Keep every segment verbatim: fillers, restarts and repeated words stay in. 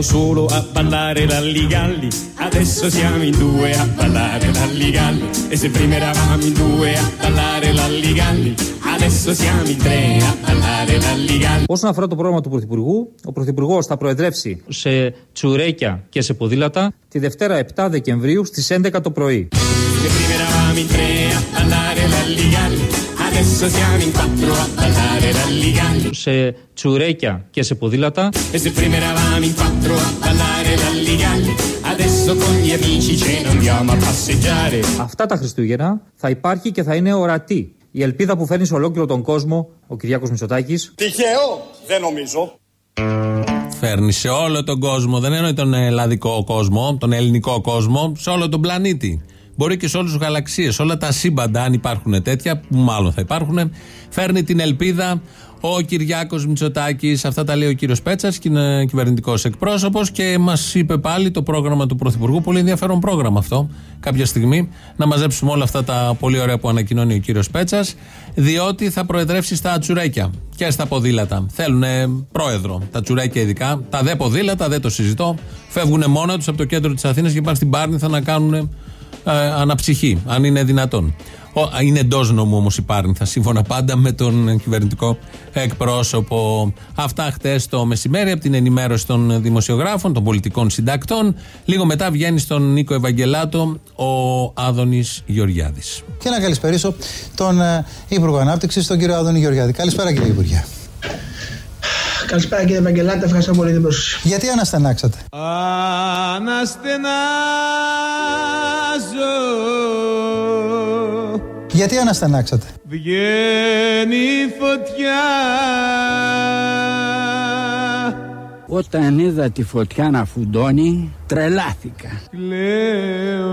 solo a ballare l'alligalli, adesso siamo in due a ballare l'alligalli, e se prima eravamo in due a ballare l'alligalli, adesso siamo in tre a ballare l'alligalli. Όσον αφορά το πρόγραμμα του Πρωθυπουργού, ο Πρωθυπουργός θα προεδρεύσει σε τσουρέκια και σε ποδήλατα τη Δευτέρα επτά Δεκεμβρίου στις έντεκα το πρωί. Se prima eravamo in tre a ballare l'alligalli, adesso siamo in quattro a ballare l'alligalli. Σε τσουρέκια και σε ποδήλατα. E se prima eravamo in quattro a ballare l'alligalli, adesso con gli amici ce ne andiamo a passeggiare. Αυτά τα Χριστούγεννα θα υπάρχει και θα είναι ορατή η ελπίδα που φέρνει σε ολόκληρο τον κόσμο ο Κυριάκος Μητσοτάκης. Τυχαίο, δεν νομίζω. Φέρνει σε όλο τον κόσμο, δεν εννοεί τον ελλαδικό κόσμο, τον ελληνικό κόσμο, σε όλο τον πλανήτη. Μπορεί και σε όλες τις γαλαξίες, όλα τα σύμπαντα, αν υπάρχουν τέτοια, που μάλλον θα υπάρχουν, φέρνει την ελπίδα ο Κυριάκος Μητσοτάκης. Αυτά τα λέει ο κύριος Πέτσας, και είναι κυβερνητικός εκπρόσωπος, και μας είπε πάλι το πρόγραμμα του Πρωθυπουργού. Πολύ ενδιαφέρον πρόγραμμα αυτό. Κάποια στιγμή να μαζέψουμε όλα αυτά τα πολύ ωραία που ανακοινώνει ο κύριος Πέτσας, διότι θα προεδρεύσει στα τσουρέκια και στα ποδήλατα. Θέλουν πρόεδρο, τα τσουρέκια ειδικά. Τα δε ποδήλατα δεν το συζητώ. Φεύγουν μόνα τους από το κέντρο της Αθήνας και πάνε στην Πάρνηθα να κάνουν Ε, αναψυχή, αν είναι δυνατόν. Ο, είναι εντός νόμου όμως η Πάρνηθα, σύμφωνα πάντα με τον κυβερνητικό εκπρόσωπο. Αυτά χτες το μεσημέρι από την ενημέρωση των δημοσιογράφων, των πολιτικών συντακτών. Λίγο μετά βγαίνει στον Νίκο Ευαγγελάτο ο Άδωνης Γεωργιάδης. Και να καλησπερίσω τον ε, Υπουργό Ανάπτυξης, τον κύριο Άδωνη Γεωργιάδη. Καλησπέρα, κύριε Υπουργέ. Καλησπέρα, κύριε Ευαγγελάτη, ευχαριστώ πολύ την πρόσκληση. Γιατί αναστενάξατε? Αναστενάζω. Γιατί αναστενάξατε? Βγαίνει φωτιά. Όταν είδα τη φωτιά να φουντώνει, τρελάθηκα. Κλαίω.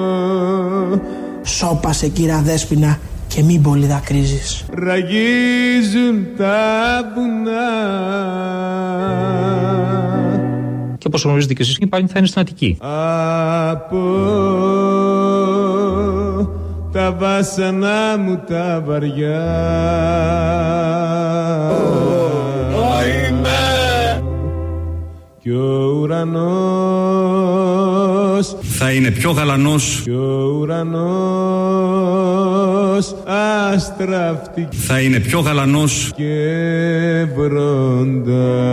Σώπασε, κύρα Δέσποινα, και μην πολύ δακρύζεις. Ραγίζουν τα βουνά. Και όπως γνωρίζετε και εσείς, η Πάρνηθα θα είναι στην Αττική. Από τα βάσανα μου τα βαριά. Κι ο ουρανός θα είναι πιο γαλανός. Κι ο ουρανός άστραφτη. Θα είναι πιο γαλανός και βροντά.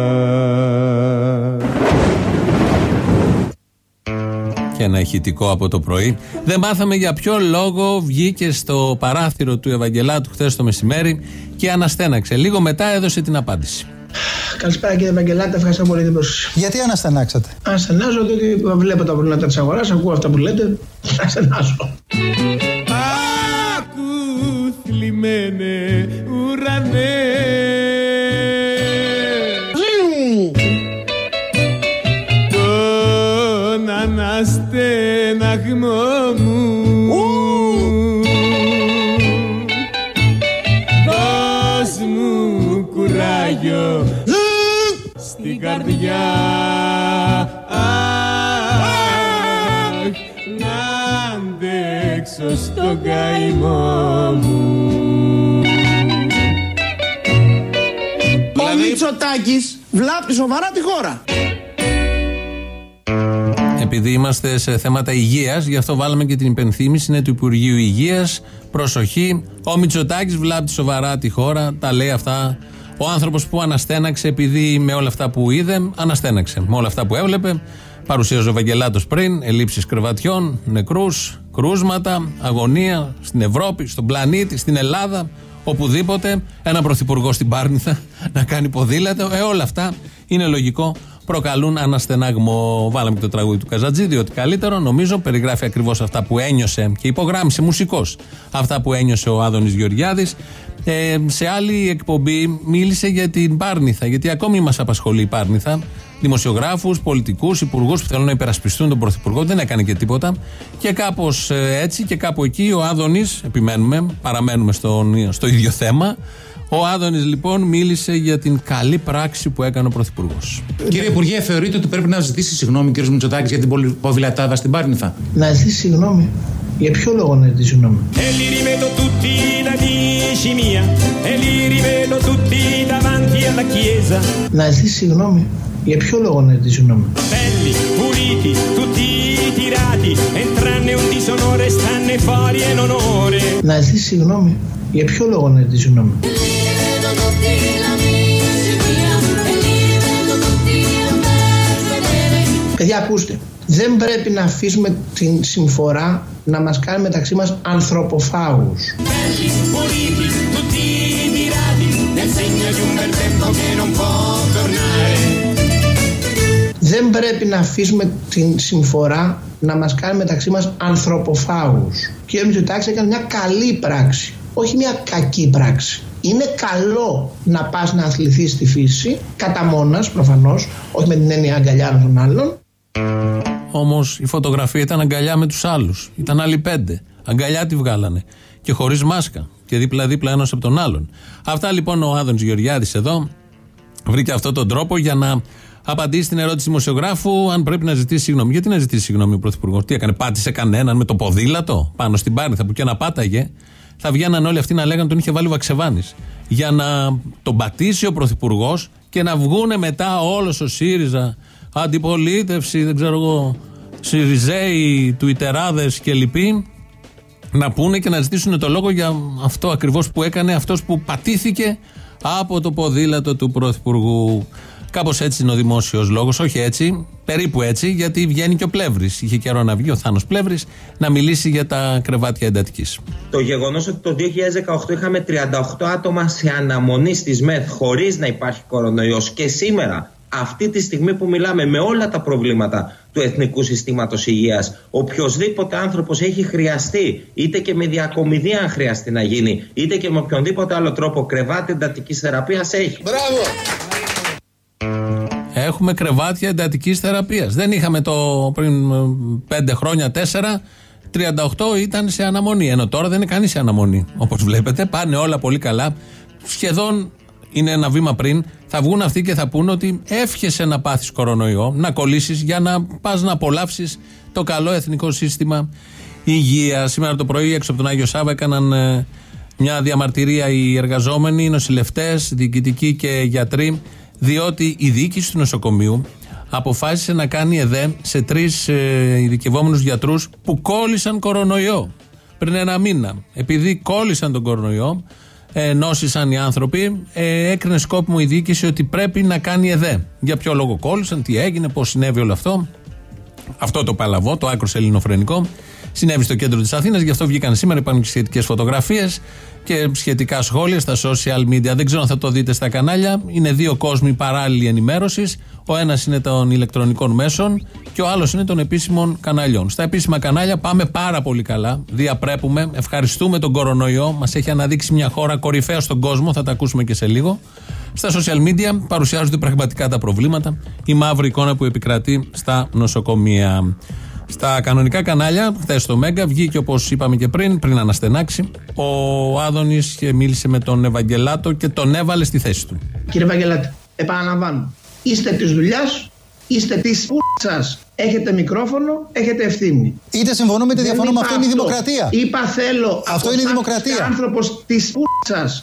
Και ένα ηχητικό από το πρωί. Δεν μάθαμε για ποιο λόγο βγήκε στο παράθυρο του Ευαγγελάτου χθες το μεσημέρι και αναστέναξε. Λίγο μετά έδωσε την απάντηση. Καλησπέρα, κύριε Ευαγγελάτη, ευχαριστώ πολύ την πρόσκληση. Γιατί αναστενάξατε? Αναστενάζω διότι βλέπω τα προβλήματα της αγοράς, ακούω αυτά που λέτε. Αναστενάζω. Άκου θλιμμένε ουρανέ. Τον αναστεναγμό μου. Δώσ' μου κουράγιο στην καρδιά. Αχ, να αντέξω στον καημό μου. Ο Μητσοτάκης βλάπτει σοβαρά τη χώρα. Επειδή είμαστε σε θέματα υγείας, γι' αυτό βάλαμε και την υπενθύμηση, είναι του Υπουργείου Υγείας. Προσοχή, ο Μητσοτάκης βλάπτει σοβαρά τη χώρα, τα λέει αυτά ο άνθρωπος που αναστέναξε, επειδή με όλα αυτά που είδε, αναστέναξε. Με όλα αυτά που έβλεπε, παρουσίαζε ο Ευαγγελάτος πριν, ελλείψεις κρεβατιών, νεκρούς, κρούσματα, αγωνία στην Ευρώπη, στον πλανήτη, στην Ελλάδα, οπουδήποτε, ένα πρωθυπουργό στην Πάρνηθα να κάνει ποδήλατο, ε, όλα αυτά είναι λογικό, προκαλούν αναστεναγμό. Βάλαμε και το τραγούδι του Καζατζή, διότι καλύτερο νομίζω περιγράφει ακριβώς αυτά που ένιωσε και υπογράμμισε μουσικός αυτά που ένιωσε ο Άδωνης Γεωργιάδης. Ε, σε άλλη εκπομπή μίλησε για την Πάρνηθα, γιατί ακόμη μας απασχολεί η Πάρνηθα. Δημοσιογράφους, πολιτικούς, υπουργούς που θέλουν να υπερασπιστούν τον πρωθυπουργό, δεν έκανε και τίποτα. Και κάπως έτσι και κάπου εκεί ο Άδωνης, επιμένουμε, παραμένουμε στον, στο ίδιο θέμα. Ο Άδωνης λοιπόν μίλησε για την καλή πράξη που έκανε ο πρωθυπουργός. Κύριε Υπουργέ, θεωρείτε ότι πρέπει να ζητήσει συγγνώμη ο κ. Μητσοτάκης για την ποδηλατάδα στην Πάρνηθα? Να ζητήσει συγγνώμη? Για ποιο λόγο να ζητήσει συγγνώμη? Να ζητήσει συγγνώμη Για ποιο λόγο να ζητήσει συγγνώμη? Belli, puliti, tutti tirati, entranne un disonore, stanne fuori in onore. Να ζητήσει συγγνώμη. Για ποιο λόγο να ζητήσει συγγνώμη? Παιδιά, ακούστε. Δεν πρέπει να αφήσουμε την συμφορά να μας κάνει μεταξύ μας ανθρωποφάγους. Δεν πρέπει να αφήσουμε την συμφορά να μας κάνει μεταξύ μας ανθρωποφάγους. Και ο Μητσοτάκης έκανε μια καλή πράξη, όχι μια κακή πράξη. Είναι καλό να πας να αθληθείς στη φύση, κατά μόνας προφανώς, όχι με την έννοια αγκαλιά των άλλων. Όμως η φωτογραφία ήταν αγκαλιά με τους άλλους. Ήταν άλλοι πέντε. Αγκαλιά τη βγάλανε. Και χωρίς μάσκα. Και δίπλα-δίπλα ένας από τον άλλον. Αυτά λοιπόν ο Άδωνης Γεωργιάδης εδώ βρήκε αυτόν τον τρόπο για να απαντήσει στην ερώτηση δημοσιογράφου αν πρέπει να ζητήσει συγγνώμη. Γιατί να ζητήσει συγγνώμη ο Πρωθυπουργός? Τι έκανε, πάτησε κανέναν με το ποδήλατο πάνω στην Πάρνηθα που και να πάταγε? Θα βγαίναν όλοι αυτοί να λέγανε τον είχε βάλει ο Βαξεβάνης. Για να τον πατήσει ο Πρωθυπουργός και να βγούνε μετά όλος ο ΣΥΡΙΖΑ, αντιπολίτευση, δεν ξέρω εγώ, ΣΥΡΙΖΕΙ, Τουιτεράδες και λοιποί, να πούνε και να ζητήσουν το λόγο για αυτό ακριβώς που έκανε αυτός που πατήθηκε από το ποδήλατο του Πρωθυπουργού. Κάπως έτσι είναι ο δημόσιος λόγος, όχι έτσι, περίπου έτσι, γιατί βγαίνει και ο Πλεύρης. Είχε καιρό να βγει ο Θάνος Πλεύρης να μιλήσει για τα κρεβάτια εντατικής. Το γεγονός ότι το δύο χιλιάδες δεκαοκτώ είχαμε τριάντα οκτώ άτομα σε αναμονή στις ΜΕΘ χωρίς να υπάρχει κορονοϊός και σήμερα, αυτή τη στιγμή που μιλάμε, με όλα τα προβλήματα του Εθνικού Συστήματος Υγείας, οποιοσδήποτε άνθρωπος έχει χρειαστεί, είτε και με διακομιδία αν χρειαστεί να γίνει, είτε και με οποιονδήποτε άλλο τρόπο κρεβάτι εντατικής θεραπείας έχει. Μπράβο! Έχουμε κρεβάτια εντατικής θεραπείας. Δεν είχαμε το πριν πέντε χρόνια, τέσσερα, τριάντα οκτώ ήταν σε αναμονή. Ενώ τώρα δεν είναι κανείς σε αναμονή. Όπως βλέπετε, πάνε όλα πολύ καλά. Σχεδόν είναι ένα βήμα πριν. Θα βγουν αυτοί και θα πούνε ότι εύχεσαι να πάθεις κορονοϊό, να κολλήσεις για να πας να απολαύσεις το καλό εθνικό σύστημα υγείας. Σήμερα το πρωί έξω από τον Άγιο Σάββα έκαναν ε, μια διαμαρτυρία οι εργαζόμενοι, οι νοσηλευτές, διοικητικοί και γιατροί, διότι η διοίκηση του νοσοκομείου αποφάσισε να κάνει ΕΔΕ σε τρεις ε, ειδικευόμενους γιατρούς που κόλλησαν κορονοϊό πριν ένα μήνα. Επειδή κόλλησαν τον κορονοϊό, ε, νόσησαν οι άνθρωποι, ε, έκρινε σκόπιμο η διοίκηση ότι πρέπει να κάνει ΕΔΕ. Για ποιο λόγο κόλλησαν, τι έγινε, πώς συνέβη όλο αυτό. Αυτό το παλαβό, το άκρος ελληνοφρενικό, συνέβη στο κέντρο της Αθήνας, γι' αυτό βγήκαν σήμερα, υπάρχουν και σχετικές φωτογραφίες και σχετικά σχόλια στα social media. Δεν ξέρω αν θα το δείτε στα κανάλια. Είναι δύο κόσμοι παράλληλοι ενημέρωσης. Ο ένας είναι των ηλεκτρονικών μέσων και ο άλλος είναι των επίσημων καναλιών. Στα επίσημα κανάλια πάμε πάρα πολύ καλά. Διαπρέπουμε. Ευχαριστούμε τον κορονοϊό. Μας έχει αναδείξει μια χώρα κορυφαία στον κόσμο. Θα τα ακούσουμε και σε λίγο. Στα social media παρουσιάζονται πραγματικά τα προβλήματα. Η μαύρη εικόνα που επικρατεί στα νοσοκομεία. Στα κανονικά κανάλια, χθες στο Μέγκα, βγήκε όπως είπαμε και πριν, πριν αναστενάξει, ο Άδωνης και μίλησε με τον Ευαγγελάτο και τον έβαλε στη θέση του. Κύριε Ευαγγελάτη, επαναλαμβάνω, είστε της δουλειάς, είστε της π***σας. Έχετε μικρόφωνο, έχετε ευθύνη. Είτε συμφωνούμε είτε διαφωνούμε, αυτό είναι η δημοκρατία. Είπα θέλω. Αυτό είναι η δημοκρατία. Άνθρωπος της π***σας.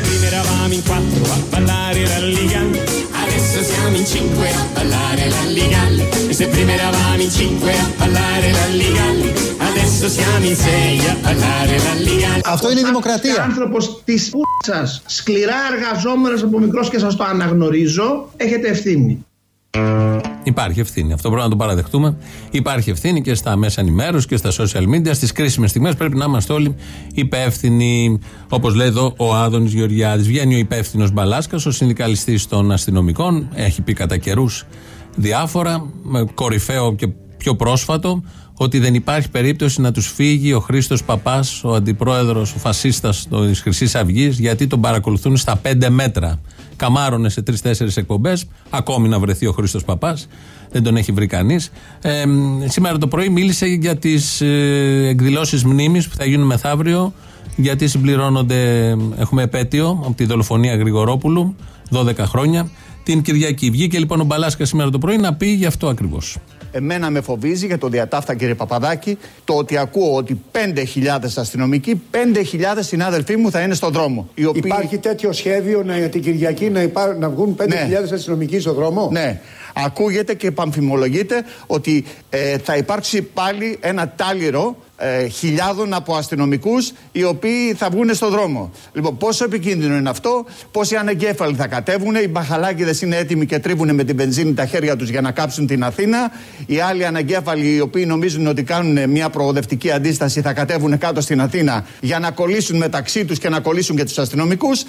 Αυτό είναι η δημοκρατία. Άνθρωπος της π***σας. Σκληρά εργαζόμενος από μικρός και σας το αναγνωρίζω, έχετε ευθύνη. Υπάρχει ευθύνη. Αυτό πρέπει να το παραδεχτούμε. Υπάρχει ευθύνη και στα μέσα ενημέρωσης και στα social media. Στις κρίσιμες στιγμές πρέπει να είμαστε όλοι υπεύθυνοι. Όπως λέει εδώ ο Άδωνης Γεωργιάδης. Βγαίνει ο υπεύθυνος Μπαλάσκας, ο συνδικαλιστής των αστυνομικών. Έχει πει κατά καιρούς διάφορα, κορυφαίο και πιο πρόσφατο, ότι δεν υπάρχει περίπτωση να τους φύγει ο Χρήστος Παπάς, ο αντιπρόεδρος, ο φασίστας της Χρυσής Αυγής, γιατί τον παρακολουθούν στα πέντε μέτρα. Καμάρωνε σε τρεις-τέσσερις εκπομπές, ακόμη να βρεθεί ο Χρήστος Παπάς, δεν τον έχει βρει κανείς. Ε, σήμερα το πρωί μίλησε για τις ε, εκδηλώσεις μνήμης που θα γίνουν μεθαύριο, γιατί συμπληρώνονται, έχουμε επέτειο από τη δολοφονία Γρηγορόπουλου, δώδεκα χρόνια, την Κυριακή. Βγήκε λοιπόν ο Μπαλάσκας σήμερα το πρωί να πει γι' αυτό ακριβώς. εμένα με φοβίζει για το διατάφτα, κύριε Παπαδάκη, το ότι ακούω ότι πέντε χιλιάδες αστυνομικοί, πέντε χιλιάδες συνάδελφοί μου θα είναι στον δρόμο. Οι οποίοι... Υπάρχει τέτοιο σχέδιο να, για την Κυριακή να, υπά... να βγουν πέντε χιλιάδες ναι. αστυνομικοί στον δρόμο? Ναι. Ακούγεται και παμφημολογείται ότι ε, θα υπάρξει πάλι ένα τάλιρο ε, χιλιάδων από αστυνομικούς οι οποίοι θα βγουν στον δρόμο. Λοιπόν, πόσο επικίνδυνο είναι αυτό, πόσοι ανεγκέφαλοι θα κατέβουν, οι μπαχαλάκηδες είναι έτοιμοι και τρίβουν με την βενζίνη τα χέρια τους για να κάψουν την Αθήνα, οι άλλοι ανεγκέφαλοι οι οποίοι νομίζουν ότι κάνουν μια προοδευτική αντίσταση θα κατέβουν κάτω στην Αθήνα για να κολλήσουν μεταξύ τους και να κολλήσουν και τους αστυνομικούς.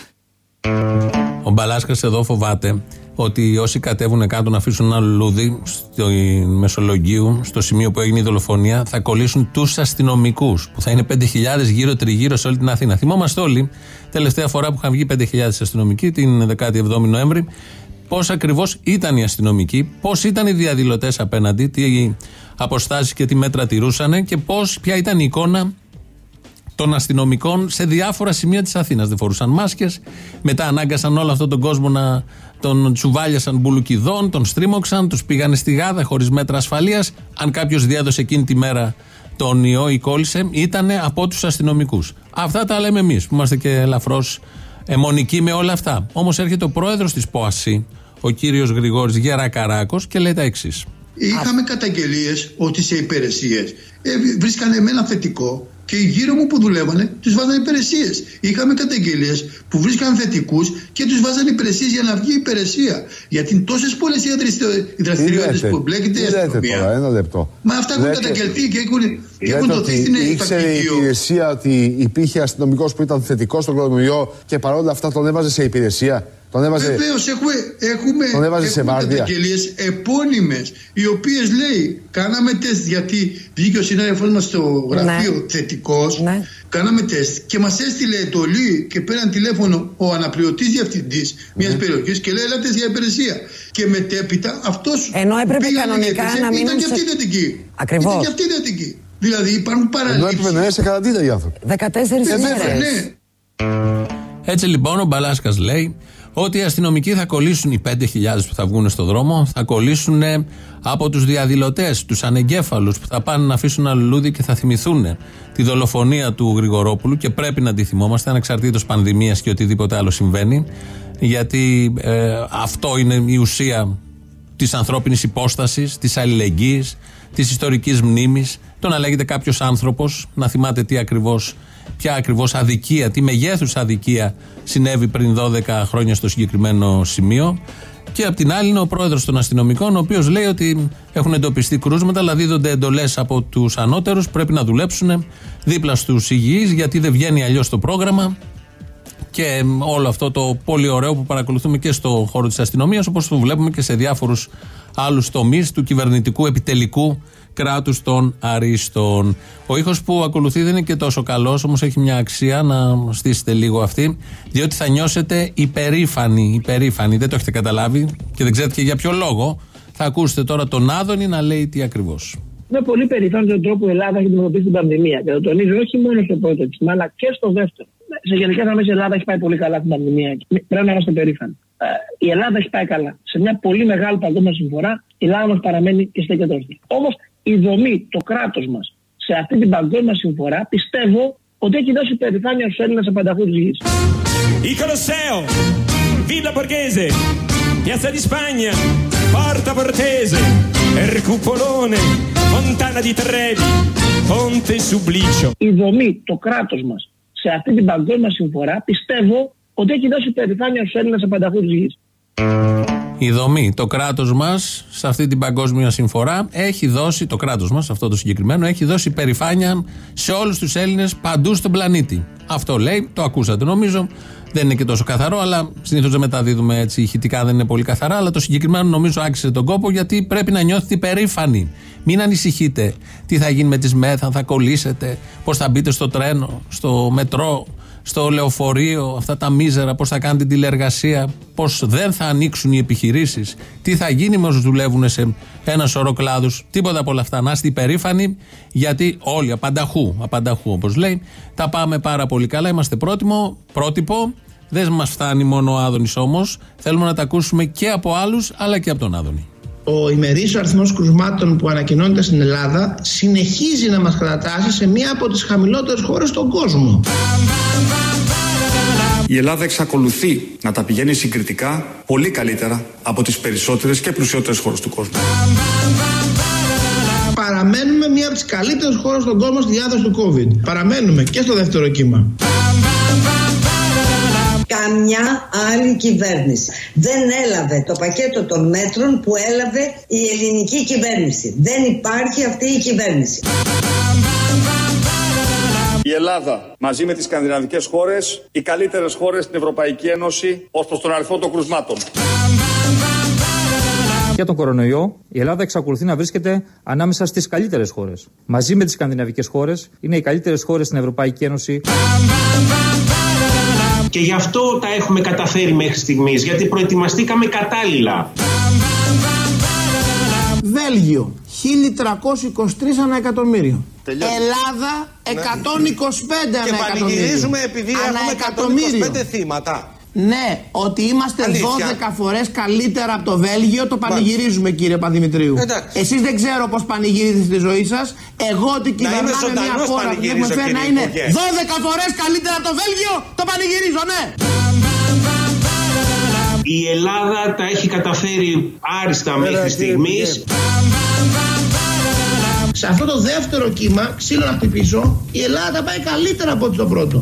Ο Μπαλάσκας εδώ φοβάται ότι όσοι κατέβουν κάτω να αφήσουν ένα λουλούδι στο Μεσολογγίου, στο σημείο που έγινε η δολοφονία, θα κολλήσουν τους αστυνομικούς, που θα είναι πέντε χιλιάδες γύρω τριγύρω σε όλη την Αθήνα. Θυμόμαστε όλοι, τελευταία φορά που είχαν βγει πέντε χιλιάδες αστυνομικοί, την δεκάτη εβδόμη Νοέμβρη, πώς ακριβώς ήταν οι αστυνομικοί, πώς ήταν οι διαδηλωτές απέναντι, τι αποστάσεις και τι μέτρα τηρούσαν και πώς, ποια ήταν η εικόνα των αστυνομικών σε διάφορα σημεία της Αθήνας. Δεν φορούσαν μάσκες, μετά ανάγκασαν όλο αυτόν τον κόσμο να τον τσουβάλιασαν μπουλουκιδών, τον στρίμωξαν, τους πήγανε στη Γάδα χωρίς μέτρα ασφαλείας. Αν κάποιος διέδωσε εκείνη τη μέρα τον ιό ή κόλλησε, ήταν από τους αστυνομικούς. Αυτά τα λέμε εμείς που είμαστε και ελαφρώς αιμονικοί με όλα αυτά. Όμως έρχεται ο πρόεδρος της ΠΟΑΣΥ, ο κύριος Γρηγόρης Γερακαράκος, και λέει τα εξής. Είχαμε καταγγελίες ότι σε υπηρεσίες ε, βρίσκανε εμένα θετικό και οι γύρω μου που δουλεύανε τους βάζανε υπηρεσίες. Είχαμε καταγγελίες που βρίσκαν θετικούς και τους βάζανε υπηρεσίες για να βγει η υπηρεσία. Γιατί είναι τόσες πολλές οι δραστηριότητες που μπλέκεται η αστυνομία. Τώρα, ένα λεπτό. Μα αυτά έχουν λέτε, καταγγελθεί και έχουν, και έχουν δοθεί στην Ήξερε η υπηρεσία ότι υπήρχε αστυνομικός που ήταν θετικός στον κορονοϊό και παρόλα αυτά τον έβαζε σε υπηρεσία. Τον έβαζε... Βεβαίως έχουμε, έχουμε, τον έβαζε έχουμε σε καταγγελίες επώνυμες, οι οποίες λέει κάναμε τεστ, γιατί βγήκε ο συνάδελφός μας στο γραφείο ναι. θετικός, ναι. κάναμε τεστ και μας έστειλε εντολή και πέραν τηλέφωνο ο αναπληρωτής διευθυντής μιας ναι. περιοχής και λέει έλατε για υπηρεσία. Και μετέπειτα αυτός ενώ έπρεπε κανονικά να μην ήταν και αυτή θετική. Ακριβώς. Ήταν και αυτή θετική. Δηλαδή υπάρχουν παραλήψεις. Ενώ έπρεπε να είναι σε καραντίνα οι άνθρωποι. δεκατέσσερις ημέρες. Ναι. Έτσι λοιπόν ο Μπαλάσκας λέει ότι οι αστυνομικοί θα κολλήσουν, οι πέντε χιλιάδες που θα βγουν στο δρόμο, θα κολλήσουν από τους διαδηλωτές, τους ανεγκέφαλους που θα πάνε να αφήσουν ένα λουλούδι και θα θυμηθούν τη δολοφονία του Γρηγορόπουλου και πρέπει να τη θυμόμαστε ανεξαρτήτως πανδημίας και οτιδήποτε άλλο συμβαίνει, γιατί ε, αυτό είναι η ουσία της ανθρώπινης υπόστασης, της αλληλεγγύης, της ιστορικής μνήμης, το να λέγεται κάποιος άνθρωπος, να θυμάται τι ακριβώς, ποια ακριβώς αδικία, τι μεγέθους αδικία συνέβη πριν δώδεκα χρόνια στο συγκεκριμένο σημείο. Και απ' την άλλη είναι ο πρόεδρος των αστυνομικών, ο οποίος λέει ότι έχουν εντοπιστεί κρούσματα, αλλά δίδονται εντολές από τους ανώτερους, πρέπει να δουλέψουν δίπλα στους υγιείς, γιατί δεν βγαίνει αλλιώς το πρόγραμμα. Και όλο αυτό το πολύ ωραίο που παρακολουθούμε και στο χώρο της αστυνομίας, όπως το βλέπουμε και σε διάφορους άλλους τομείς του κυβερνητικού επιτελικού κράτους των αρίστων. Ο ήχος που ακολουθεί δεν είναι και τόσο καλός, όμως έχει μια αξία να στήσετε λίγο αυτή, διότι θα νιώσετε υπερήφανοι, υπερήφανοι. Δεν το έχετε καταλάβει και δεν ξέρετε και για ποιο λόγο. Θα ακούσετε τώρα τον Άδωνη να λέει τι ακριβώς. Είμαι πολύ περήφανος τον τρόπο που η Ελλάδα έχει αντιμετωπίσει την πανδημία. Και το τονίζω όχι μόνο στο πρώτο εξήμα, αλλά και στο δεύτερο. Σε γενικές γραμμές η Ελλάδα έχει πάει πολύ καλά την πανδημία. Πρέπει να είμαστε περήφανοι. Η Ελλάδα έχει πάει καλά. Σε μια πολύ μεγάλη παγκόσμια συμφορά, η Ελλάδα μας παραμένει και στέκεται όρθια. Όμως η δομή, το κράτος μας σε αυτή την παγκόσμια συμφορά, πιστεύω ότι έχει δώσει περηφάνεια στους Έλληνες απανταχού της γης. Il Colosseo, Villa Borghese, Piazza di Spagna, Porta Portese, Ercupolone, Fontana di Trevi, Ponte Sublicio. Η δομή, το κράτος μας σε αυτή την παγκόσμια συμφορά, πιστεύω ότι έχει δώσει περηφάνεια στους Έλληνες απανταχού της γης. Η δομή, το κράτος μας σε αυτή την παγκόσμια συμφορά έχει δώσει, το κράτος μας, αυτό το συγκεκριμένο, έχει δώσει περηφάνεια σε όλους τους Έλληνες παντού στον πλανήτη. Αυτό λέει, το ακούσατε νομίζω, δεν είναι και τόσο καθαρό, αλλά συνήθως δεν μεταδίδουμε έτσι ηχητικά, δεν είναι πολύ καθαρά, αλλά το συγκεκριμένο νομίζω άξιζε τον κόπο, γιατί πρέπει να νιώθετε περήφανοι. Μην ανησυχείτε τι θα γίνει με τις ΜΕΘ, αν θα κολλήσετε, πώς θα μπείτε στο τρένο, στο μετρό, στο λεωφορείο, αυτά τα μίζερα, πώς θα κάνετε τηλεεργασία, πώς δεν θα ανοίξουν οι επιχειρήσεις, τι θα γίνει με όσους δουλεύουν σε ένα σωρό κλάδους, τίποτα από όλα αυτά. Να είστε υπερήφανοι, γιατί όλοι απανταχού, απανταχού όπως λέει, τα πάμε πάρα πολύ καλά, είμαστε πρότυπο, πρότυπο, δεν μας φτάνει μόνο ο Άδωνης όμως, θέλουμε να τα ακούσουμε και από άλλους, αλλά και από τον Άδωνη. ο ημερής αριθμός κρουσμάτων που ανακοινώνεται στην Ελλάδα συνεχίζει να μας κατατάσσει σε μία από τις χαμηλότερες χώρες στον κόσμο. Η Ελλάδα εξακολουθεί να τα πηγαίνει συγκριτικά πολύ καλύτερα από τις περισσότερες και πλουσιότερες χώρες του κόσμου. Παραμένουμε μία από τις καλύτερες χώρες στον κόσμο στη διάδοση του COVID. Παραμένουμε και στο δεύτερο κύμα. Καμιά άλλη κυβέρνηση δεν έλαβε το πακέτο των μέτρων που έλαβε η ελληνική κυβέρνηση. Δεν υπάρχει αυτή η κυβέρνηση. Η Ελλάδα, μαζί με τις σκανδιναβικές χώρες, οι καλύτερες χώρες στην Ευρωπαϊκή Ένωση ως προς τον αριθμό των κρουσμάτων. Για τον κορονοϊό, η Ελλάδα εξακολουθεί να βρίσκεται ανάμεσα στις καλύτερες χώρες. Μαζί με τις σκανδιναβικές χώρες, είναι οι καλύτερες χώρες στην Ευρωπαϊκή Ένωση. Και γι' αυτό τα έχουμε καταφέρει μέχρι στιγμής, γιατί προετοιμαστήκαμε κατάλληλα. Βέλγιο, χίλια τριακόσια είκοσι τρία ανά εκατομμύριο. Ελλάδα, εκατόν είκοσι πέντε ανά εκατομμύριο. Και πανηγυρίζουμε επειδή έχουμε εκατόν είκοσι πέντε θύματα. Ναι, ότι είμαστε αλήθεια. δώδεκα φορές καλύτερα από το Βέλγιο, το πανηγυρίζουμε, κύριε Παπαδημητρίου. Εσείς δεν ξέρω πώς πανηγυρίζετε στη ζωή σας. Εγώ ότι κυβερνάμε μια χώρα που έχουμε φέρει να είναι δώδεκα φορές καλύτερα από το Βέλγιο, το πανηγυρίζω, ναι. Η Ελλάδα τα έχει καταφέρει άριστα μέχρι στιγμής. Σε αυτό το δεύτερο κύμα, ξύλο να χτυπήσω, η Ελλάδα πάει καλύτερα από ό,τι το πρώτο.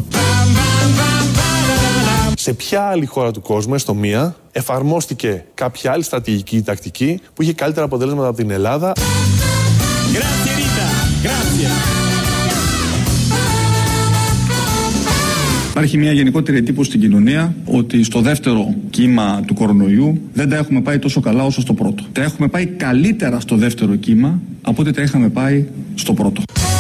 Σε ποια άλλη χώρα του κόσμου, έστω μία, εφαρμόστηκε κάποια άλλη στρατηγική ή τακτική που είχε καλύτερα αποτελέσματα από την Ελλάδα? Υπάρχει μια γενικότερη εντύπωση στην κοινωνία ότι στο δεύτερο κύμα του κορονοϊού δεν τα έχουμε πάει τόσο καλά όσο στο πρώτο. Τα έχουμε πάει καλύτερα στο δεύτερο κύμα από ό,τι τα είχαμε πάει στο πρώτο.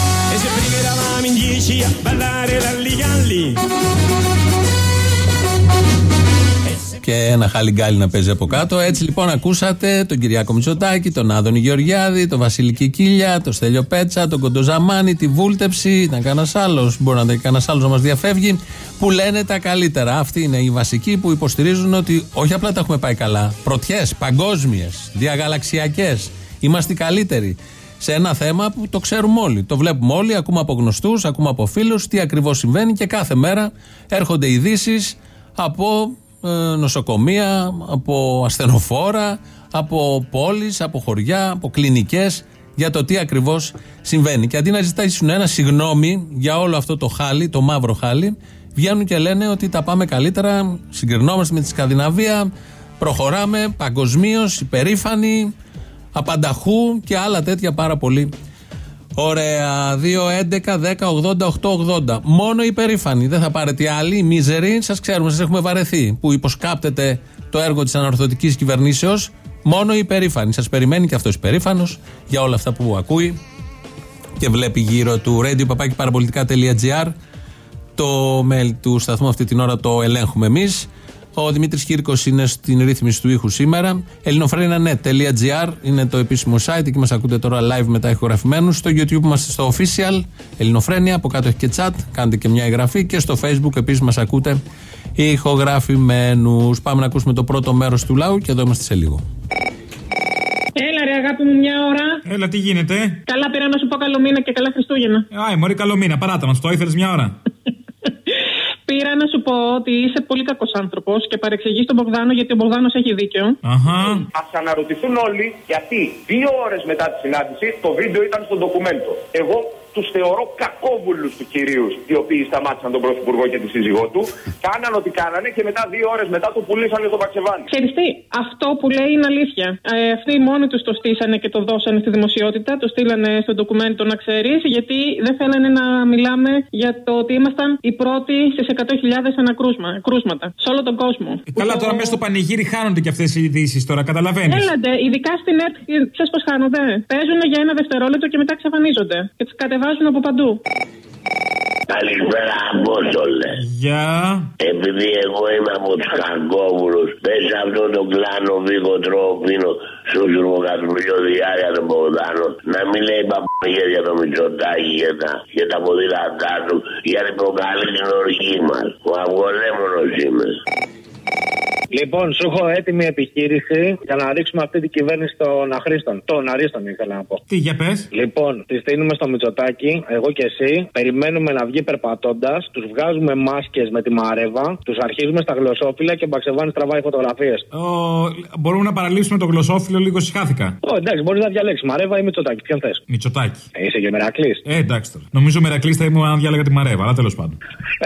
Και ένα χαλιγκάλι να παίζει από κάτω. Έτσι λοιπόν ακούσατε τον Κυριάκο Μητσοτάκη, τον Άδωνη Γεωργιάδη, τον Βασίλη Κικίλια, τον Στέλιο Πέτσα, τον Κοντοζαμάνη, τη Βούλτεψη. Ήταν κανένα άλλο, μπορεί να ήταν κανένα άλλο να μας διαφεύγει, που λένε τα καλύτερα. Αυτοί είναι οι βασικοί που υποστηρίζουν ότι όχι απλά τα έχουμε πάει καλά. Πρωτιές, παγκόσμιες, διαγαλαξιακές. Είμαστε οι καλύτεροι. Σε ένα θέμα που το ξέρουμε όλοι. Το βλέπουμε όλοι, ακούμε από γνωστούς, ακούμε από φίλους τι ακριβώς συμβαίνει και κάθε μέρα έρχονται ειδήσεις από νοσοκομεία, από ασθενοφόρα, από πόλεις, από χωριά, από κλινικές για το τι ακριβώς συμβαίνει. Και αντί να ζητήσουν ένα συγγνώμη για όλο αυτό το χάλι, το μαύρο χάλι, βγαίνουν και λένε ότι τα πάμε καλύτερα, συγκρινόμαστε με τη Σκανδιναβία, προχωράμε παγκοσμίως, υπερήφανοι, απανταχού και άλλα τέτοια πάρα πολύ ωραία. Δύο, έντεκα, δέκα, ογδόντα, οκτώ, ογδόντα. Μόνο υπερήφανοι. Δεν θα πάρετε άλλοι. Μίζεροι, σας ξέρουμε, σας έχουμε βαρεθεί. Που υποσκάπτετε το έργο της ανορθωτικής κυβερνήσεως. Μόνο υπερήφανοι. Σας περιμένει και αυτός υπερήφανος για όλα αυτά που ακούει και βλέπει γύρω του. radio παπάκι παραπολιτικά τελεία τζι άρ. Το mail του σταθμού αυτή την ώρα το ελέγχουμε εμείς. Ο Δημήτρης Κύρκος είναι στην ρύθμιση του ήχου σήμερα. ελληνοφρένια τελεία net τελεία τζι άρ είναι το επίσημο site. Εκεί μας ακούτε τώρα live μετά ηχογραφημένους. Στο YouTube είμαστε στο official Ελληνοφρένια. Από κάτω έχει και chat. Κάντε και μια εγγραφή. Και στο Facebook επίσης μας ακούτε ηχογραφημένους. Πάμε να ακούσουμε το πρώτο μέρος του λαού και εδώ είμαστε σε λίγο. Έλα ρε αγάπη μου, μια ώρα. Έλα, τι γίνεται? Καλά, πήρα να σου πω καλό μήνα και καλά Χριστούγεννα. Άι, μωρή, καλό μήνα. Παράτα μας, το ήθελες μια ώρα. Πήρα να σου πω ότι είσαι πολύ κακός άνθρωπος και παρεξηγείς τον Μπογδάνο γιατί ο Μπογδάνος έχει δίκιο. Αχα. Ας αναρωτηθούν όλοι γιατί δύο ώρες μετά τη συνάντηση το βίντεο ήταν στο ντοκουμέντο. Εγώ τους θεωρώ κακόβουλους του κυρίους οι οποίοι σταμάτησαν τον Πρωθυπουργό και τη σύζυγό του. Κάναν ό,τι κάνανε και μετά δύο ώρες μετά το πουλήσανε στο Παξεβάνι. Ξέρεις τι, αυτό που λέει είναι αλήθεια. Ε, αυτοί μόνοι τους το στήσανε και το δώσανε στη δημοσιότητα, το στείλανε στο ντοκουμέντο να ξέρεις, γιατί δεν θέλανε να μιλάμε για το ότι ήμασταν οι πρώτοι στις εκατό χιλιάδες ανακρούσματα σε όλο τον κόσμο. Ε, καλά, τώρα μέσα στο πανηγύρι χάνονται και αυτές οι ειδήσεις τώρα, καταλαβαίνεις. Έλαντε, ειδικά στην ΕΡΤ, ξέρεις πώς χάνονται. Παίζουν για ένα δευτερόλεπτο και μετά εξαφανίζονται. Και τις κατεβάζουν από παντού. Καλησπέρα, Απόστολε. Γεια. Επειδή εγώ είμαι από τους Χαρκόβουλους, πες αυτό το κλάνο Βίκο Τρόπινο στο Ζουρμοκατουργείο Διάρκεια των Μπογδάνων να μην λέει παπαγιές για το Μητσοτάκη και τα, και τα ποδήλατά του, γιατί προκαλεί την οργή μας. Ο αυγολέμονος είμαι. Λοιπόν, σου έχω έτοιμη επιχείρηση για να ρίξουμε αυτή την κυβέρνηση των αχρήστων. Των αρίστων ήθελα να πω. Τι, για πες. Λοιπόν, τη στείλουμε στο Μητσοτάκι, εγώ και εσύ. Περιμένουμε να βγει περπατώντας. Τους βγάζουμε μάσκες με τη μαρέβα. Τους αρχίζουμε στα γλωσσόφυλλα και Μπαξεβάνης τραβάει φωτογραφίες. Ο... Μπορούμε να παραλείψουμε το γλωσσόφυλλο, λίγο συχάθηκα. Ω, εντάξει, μπορείς να διαλέξεις μαρέβα ή Μητσοτάκι. Ποιον θες? Μητσοτάκι. Ε, είσαι και Μερακλής. Ε, εντάξει τώρα. Νομίζω Μερακλής θα ήμουν αν διάλεγα τη μαρέβα, αλλά τέλος πάντων.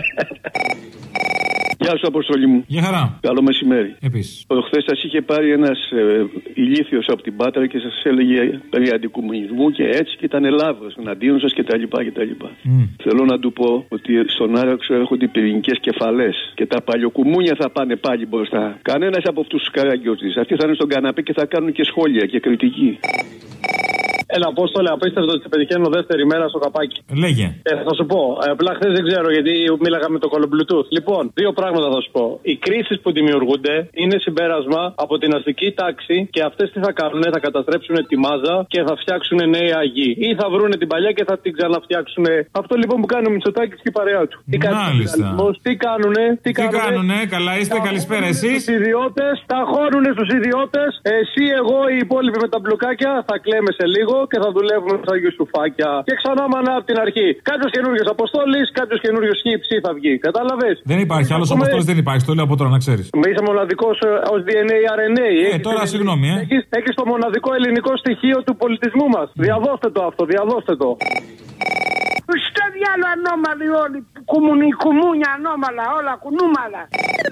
Γεια σου, Αποστολή μου. Γεια χαρά. Καλό μεσημέρι. Επίσης. Χθες σας είχε πάρει ένας ε, ηλίθιος από την Πάτρα και σας έλεγε περί αντικομμουνισμού και έτσι και ήταν λάθος εναντίον σας κτλ. Mm. Θέλω να του πω ότι στον Άραξο έρχονται οι πυρηνικές κεφαλές και τα παλιοκουμούνια θα πάνε πάλι μπροστά. Κανένας από αυτούς τους καραγκιόζεις. Αυτοί θα είναι στον καναπέ και θα κάνουν και σχόλια και κριτική. Ένα Απόστολε, απίστευτο ότι πετυχαίνω δεύτερη μέρα στο καπάκι. Λέγε. Ε, θα σου πω. Ε, απλά χθες δεν ξέρω γιατί μίλαγα με το κολομπλουτούθ. Λοιπόν, δύο πράγματα θα σου πω. Οι κρίσεις που δημιουργούνται είναι συμπέρασμα από την αστική τάξη και αυτές τι θα κάνουν, θα καταστρέψουν τη μάζα και θα φτιάξουν νέα αγή. Ή θα βρούνε την παλιά και θα την ξαναφτιάξουν. Αυτό λοιπόν που κάνει ο Μητσοτάκης και η παρέα του. Μάλιστα. Τι κάνουνε, τι, τι κάνουνε, καλά είστε, καλησπέρα εσείς. Τους ιδιώτες, τα χώρουνε στους ιδιώτες. Εσύ, εγώ, οι υπόλοιποι με τα μπλοκάκια θα κλαίμε σε λίγο και θα δουλεύουμε στα γιουσουφάκια. Και ξανά μανά από την αρχή. Κάποιο καινούριο Αποστόλη, κάποιο καινούριο χύψη θα βγει. Κατάλαβε. Δεν υπάρχει, άλλο Έχουμε... Αποστόλη δεν υπάρχει. Το λέω από τώρα να ξέρει. Είσαι μοναδικό ω ντι εν έι αρ εν έι. Ε, τώρα συγγνώμη, ε. Έχει το μοναδικό ελληνικό στοιχείο του πολιτισμού μα. Mm. Διαδώστε το αυτό, διαδώστε το. Στο διάλο ανώμαλοι όλοι. Κουμουνι, κουμούνια ανώμαλα, όλα κουνούμαλα.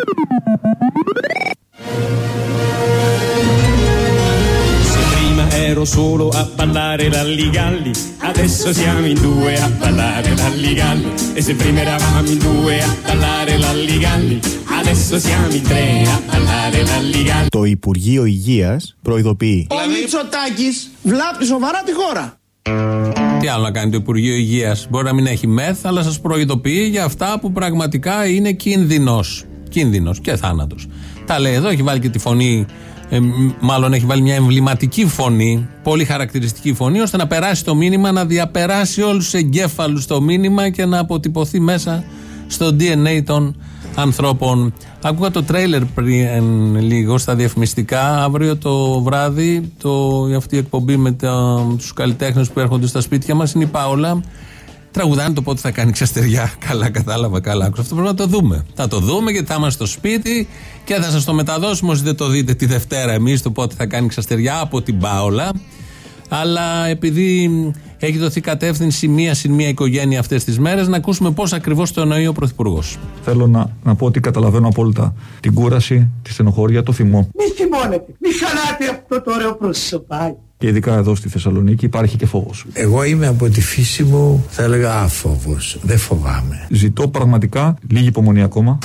Ero solo a ballare l'alligalli, adesso siamo in due a ballare l'alligalli, e se prima eravamo in due a ballare l'alligalli, adesso siamo in tre a ballare l'alligalli. Το Υπουργείο Υγείας προειδοποιεί. Ο Μητσοτάκης βλάπτει σοβαρά τη χώρα. Τι άλλο να κάνει το Υπουργείο Υγείας? Μπορεί να μην έχει μεθ, αλλά σας προειδοποιεί για αυτά που πραγματικά είναι κίνδυνος. Κίνδυνος και θάνατος. Τα λέει εδώ, έχει βάλει και τη φωνή. Ε, μάλλον έχει βάλει μια εμβληματική φωνή, πολύ χαρακτηριστική φωνή, ώστε να περάσει το μήνυμα, να διαπεράσει όλους τους εγκέφαλους το μήνυμα και να αποτυπωθεί μέσα στο ντι εν έι των ανθρώπων. Άκουγα το τρέιλερ πριν λίγο στα διαφημιστικά. Αύριο το βράδυ, το, αυτή η εκπομπή με τα, τους καλλιτέχνες που έρχονται στα σπίτια μας είναι η Πάολα. Τραγουδάνε το πότε θα κάνει ξαστεριά. Καλά, κατάλαβα, καλά. Αυτό πρέπει να το δούμε. Θα το δούμε γιατί θα είμαστε στο σπίτι και θα σας το μεταδώσουμε όσοι δεν το δείτε τη Δευτέρα εμείς το πότε θα κάνει ξαστεριά από την Πάολα. Αλλά επειδή έχει δοθεί κατεύθυνση μία συν μία οικογένεια αυτές τις μέρες, να ακούσουμε πώς ακριβώς το εννοεί ο Πρωθυπουργός. Θέλω να, να πω ότι καταλαβαίνω απόλυτα την κούραση, τη στενοχώρια, το θυμό. Μη θυμώνετε, μη χαλάτε αυτό το ωραίο προσωπάκι. Και ειδικά εδώ στη Θεσσαλονίκη υπάρχει και φόβος. Εγώ είμαι από τη φύση μου, θα έλεγα άφοβος. Δεν φοβάμαι. Ζητώ πραγματικά λίγη υπομονή ακόμα.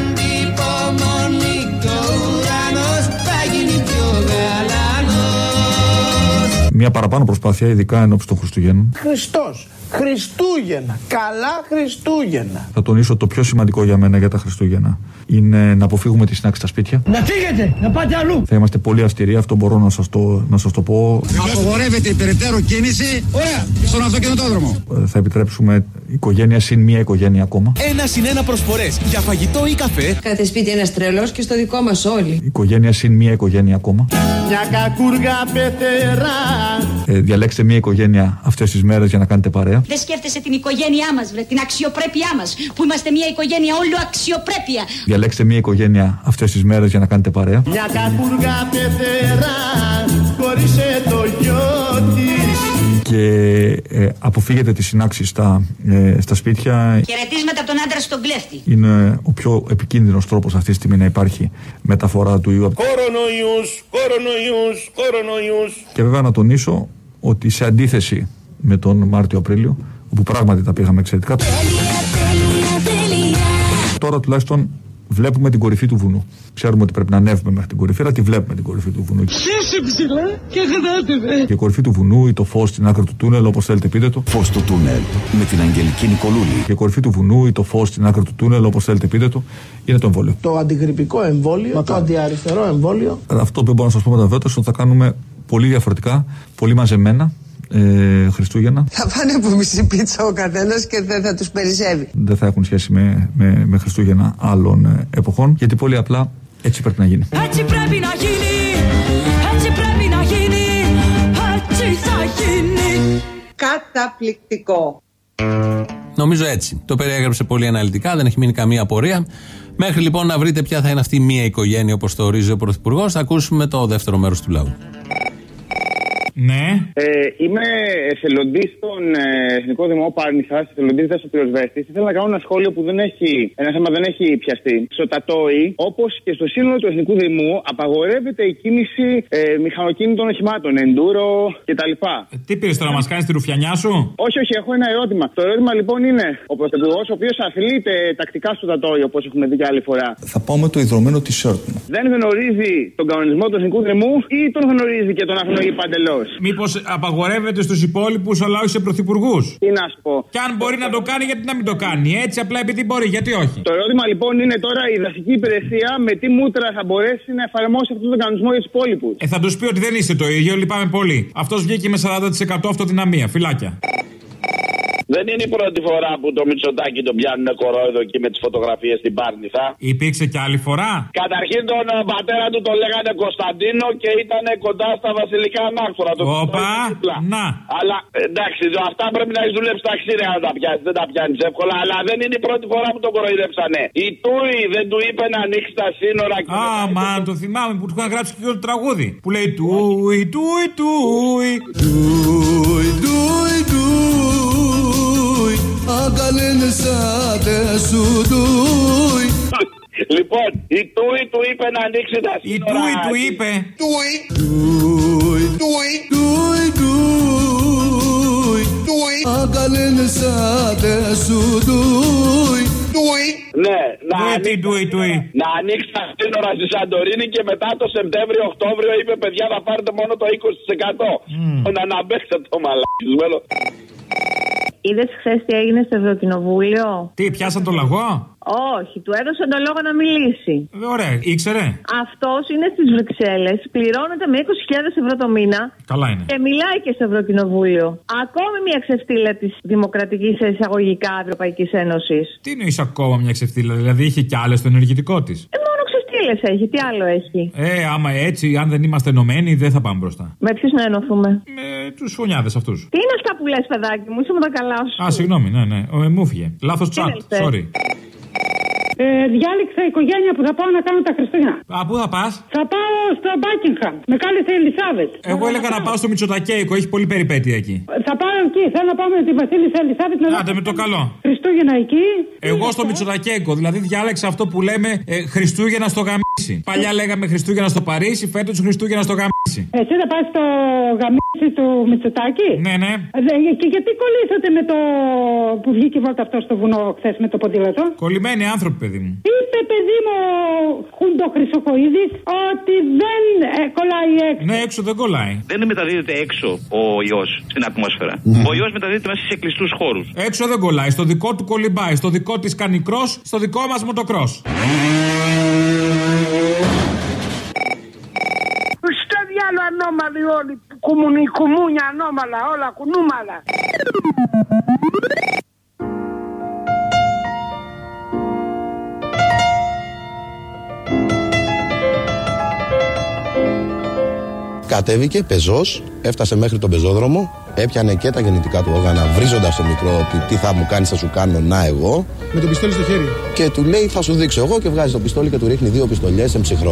Μια παραπάνω προσπάθεια, ειδικά ενώπιση των Χριστουγέννων. Χριστός, Χριστούγεννα, καλά Χριστούγεννα. Θα τονίσω το πιο σημαντικό για μένα για τα Χριστούγεννα είναι να αποφύγουμε τη συνάξη στα σπίτια. Να φύγετε, να πάτε αλλού. Θα είμαστε πολύ αυστηροί, αυτό μπορώ να σας το, να σας το πω. Απογορεύεται η περαιτέρω κίνηση Ωραία. στον αυτοκινητόδρομο. Θα επιτρέψουμε οικογένεια συν μία οικογένεια ακόμα. Ένα συν ένα προσφορές για φαγητό ή καφέ. Κάθε σπίτι ένας τρελός και στο δικό μας όλοι. Οικογένεια συν μία οικογένεια ακόμα. Μια κακούργα πετερά. Ε, διαλέξτε μία οικογένεια αυτές τις μέρες για να κάνετε παρέα. Δεν σκέφτεσαι την οικογένειά μας, βρε, την αξιοπρέπειά μας, που είμαστε μια οικογένεια όλο αξιοπρέπεια. Διαλέξτε μία οικογένεια αυτές τις μέρες για να κάνετε παρέα. Μια κακούργα πεθερά, χωρίσε το γιο της. Και ε, αποφύγετε τις συνάξεις στα, ε, στα σπίτια. Χαιρετίσματα από τον άντρα στον κλέφτη. Είναι ο πιο επικίνδυνος τρόπος αυτή τη στιγμή να υπάρχει μεταφορά του ιού. Κορονοϊούς, κορονοϊούς, κορονοϊούς. Και βέβαια να τονίσω ότι σε αντίθεση με τον Μάρτιο-Απρίλιο, όπου πράγματι τα πήγαμε εξαιρετικά, τώρα τουλάχιστον βλέπουμε την κορυφή του βουνού. Ξέρουμε ότι πρέπει να ανέβουμε μέχρι την κορυφή, αλλά τη βλέπουμε την κορυφή του βουνού. Σύση ψηλά και γράτε. Και η κορυφή του βουνού ή το φως στην άκρη του τούνελ, όπως θέλετε πείτε το. Φως του τούνελ με την Αγγελική Νικολούλη. Και η κορυφή του βουνού ή το φως στην άκρη του τούνελ, όπως θέλετε πείτε το, είναι το εμβόλιο. Το αντιγρυπικό εμβόλιο, Μα το αντιαριστερό εμβόλιο. Αυτό που μπορώ να σας πω με τα βέτος είναι ότι θα κάνουμε πολύ διαφορετικά, πολύ μαζεμένα. Ε, Χριστούγεννα. Θα πάνε από μισή πίτσα ο καθένας και δεν θα τους περισσεύει. Δεν θα έχουν σχέση με, με, με Χριστούγεννα άλλων ε, εποχών, γιατί πολύ απλά Έτσι πρέπει να γίνει. Έτσι πρέπει να γίνει. Έτσι πρέπει να γίνει. Έτσι θα γίνει. Καταπληκτικό. Νομίζω έτσι. Το περιέγραψε πολύ αναλυτικά, δεν έχει μείνει καμία απορία. Μέχρι λοιπόν να βρείτε ποια θα είναι αυτή μία οικογένεια, όπως το ορίζει ο Πρωθυπουργός, θα ακούσουμε το δεύτερο μέρος του λαού. Ναι. Ε, είμαι εθελοντή στον ε, Εθνικό Δημό Πάρνηθα, εθελοντή δασοπυροσβέστη. Ήθελα να κάνω ένα σχόλιο που δεν έχει, ένα θέμα δεν έχει πιαστεί. Στο Τατόι, όπως και στο σύνολο του Εθνικού Δημού, απαγορεύεται η κίνηση ε, μηχανοκίνητων οχημάτων, εντούρο κτλ. Ε, τι πήρε τώρα, μα κάνει τη ρουφιανιά σου? Όχι, όχι, έχω ένα ερώτημα. Το ερώτημα λοιπόν είναι, ο Πρωθυπουργός, ο οποίος αθλείται τακτικά στο Τατόι, όπως έχουμε δει και άλλη φορά, θα πάω με το ιδρωμένο t-shirt μου. Δεν γνωρίζει τον κανονισμό του Εθνικού Δημού ή τον γνωρίζει και τον αγνοεί παντελώς? Μήπως απαγορεύεται στους υπόλοιπους, αλλά όχι σε πρωθυπουργούς? Τι να σου πω. Και αν μπορεί να το κάνει, γιατί να μην το κάνει? Έτσι, απλά επειδή μπορεί, γιατί όχι? Το ερώτημα λοιπόν είναι τώρα η δασική υπηρεσία με τι μούτρα θα μπορέσει να εφαρμόσει αυτόν τον κανονισμό για τους υπόλοιπους. Ε, θα τους πει ότι δεν είστε το ίδιο, λυπάμαι πολύ. Αυτός βγήκε με σαράντα τοις εκατό αυτοδυναμία. Φιλάκια. Δεν είναι η πρώτη φορά που το Μητσοτάκη τον πιάνουν κορόιδο εκεί με τις φωτογραφίες στην Πάρνηθα. Υπήρξε και άλλη φορά. Καταρχήν τον πατέρα του τον λέγανε Κωνσταντίνο και ήταν κοντά στα βασιλικά ανάκτορα. Όπα, να. Αλλά εντάξει, αυτά πρέπει να έχει δουλέψει ταξίδια να τα πιάσει. Δεν τα πιάνει εύκολα, αλλά δεν είναι η πρώτη φορά που τον κοροϊδέψανε. Η Τούι δεν του είπε να ανοίξει τα σύνορα. Α, μα το θυμάμαι που του είχαν γράψει και το τραγούδι. Που λέει Τούι, Τούι, Τούι. Τούι, Τούι, Τούι. Λοιπόν, η Τούι του είπε να ανοίξει τα σύνορα. Η Τούι του είπε. Τούι, Τούι, Τούι, Τούι, Τούι, Τούι. Ναι, να ανοίξει τα σύνορα στη Σαντορίνη και μετά το Σεπτέμβριο-Οκτώβριο είπε παιδιά θα πάρετε μόνο το είκοσι τοις εκατό. Να αναμπέξετε το μαλακισμένο. Είδες χθες τι έγινε στο Ευρωκοινοβούλιο? Τι, πιάσαν το λαγό? Όχι, του έδωσαν τον λόγο να μιλήσει. Ωραία, ήξερε. Αυτός είναι στις Βρυξέλλες, πληρώνεται με είκοσι χιλιάδες ευρώ το μήνα. Καλά είναι. Και μιλάει και στο Ευρωκοινοβούλιο. Ακόμη μια ξεφτύλα της Δημοκρατικής εισαγωγικά Ευρωπαϊκής Ένωσης. Τι εννοείς ακόμα μια ξεφτύλα, δηλαδή είχε κι άλλες στο ενεργητικό της? Ε, μόνο ξεφτύλες έχει, τι άλλο έχει? Ε, άμα έτσι, αν δεν είμαστε ενωμένοι, δεν θα πάμε μπροστά. Με ποιους να ενωθούμε? Με τους φωνιάδες αυτούς. Τι είναι αυτά που λες, παιδάκι μου, είσαι με τα καλά σου. Α, συγγνώμη, ναι, ναι, ε, μου φύγε. Λάθος τσάτ, sorry. Ε, διάλεξα οικογένεια που θα πάω να κάνω τα Χριστούγεννα. Α, πού θα πας? Θα πάω στο Μπάκινγχαμ. Με κάλεσε η Ελισάβετ. Εγώ θα έλεγα να πάω στο Μητσοτακέικο, έχει πολύ περιπέτεια εκεί. Θα πάω εκεί, θέλω να πάω με τη Βασίλισσα Ελισάβετ. Άντε με το καλό. Χριστούγεννα εκεί. Εγώ στο Μητσοτακέικο, δηλαδή διάλεξα αυτό που λέμε ε, Χριστούγεννα στο Γαμίσι. Παλιά λέγαμε Χριστούγεννα στο Παρίσι, φέτος Χριστούγεννα στο Γαμίσι. Εσύ θα πας στο Γαμίσι του Μητσοτάκη? Ναι, ναι. Ε, και γιατί κολλήσατε με το που βγήκε η βόλτα αυτό στο βουνό χθες με το ποδήλατο? Κολλημένοι άνθρωποι, παιδί μου. Είπε, παιδί μου, Χούντο Χρυσοκοίδης, ότι δεν ε, κολλάει έξω. Ναι, έξω δεν κολλάει. Δεν μεταδίδεται έξω ο ιός στην ατμόσφαιρα. Mm. Ο ιός μεταδίδεται μέσα σε κλειστούς χώρους. Έξω δεν κολλάει. Στο δικό του κολυμπάει. Στο δικό της κάνει κρός. Στο δικό μας μοτοκρός. Στο διάλο ανώμαλοι όλοι. Κουμουνι, κουμούνια ανώμαλα, όλα κουνούμαλα. Κατέβηκε πεζός, έφτασε μέχρι τον πεζόδρομο, έπιανε και τα γεννητικά του όργανα, βρίζοντας το μικρό ότι τι θα μου κάνεις, θα σου κάνω, να εγώ. Με το πιστόλι στο χέρι. Και του λέει θα σου δείξω εγώ και βγάζει το πιστόλι και του ρίχνει δύο πιστολιές σε ψυχρό.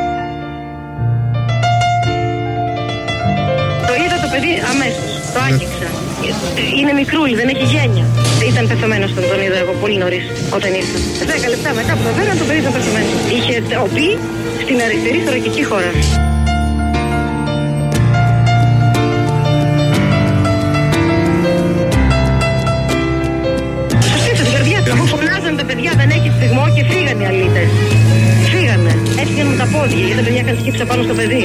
Το είδα το παιδί αμέσως, το άγγιξα. Είναι μικρούλι, δεν έχει γένεια. Ήταν πεθαμένο όταν τον είδα εγώ πολύ νωρίς όταν ήρθα. Δέκα λεπτά μετά που το φέραν το παιδί ήταν πεθαμένο. Είχε οπή στην αριστερή θωρακική χώρα. Αφού φωνάζαν τα παιδιά δεν έχει σφιγμό και φύγανε οι αλήτες. Φύγανε. Έφυγαν με τα πόδια γιατί τα παιδιά είχαν σκύψα πάνω στο παιδί.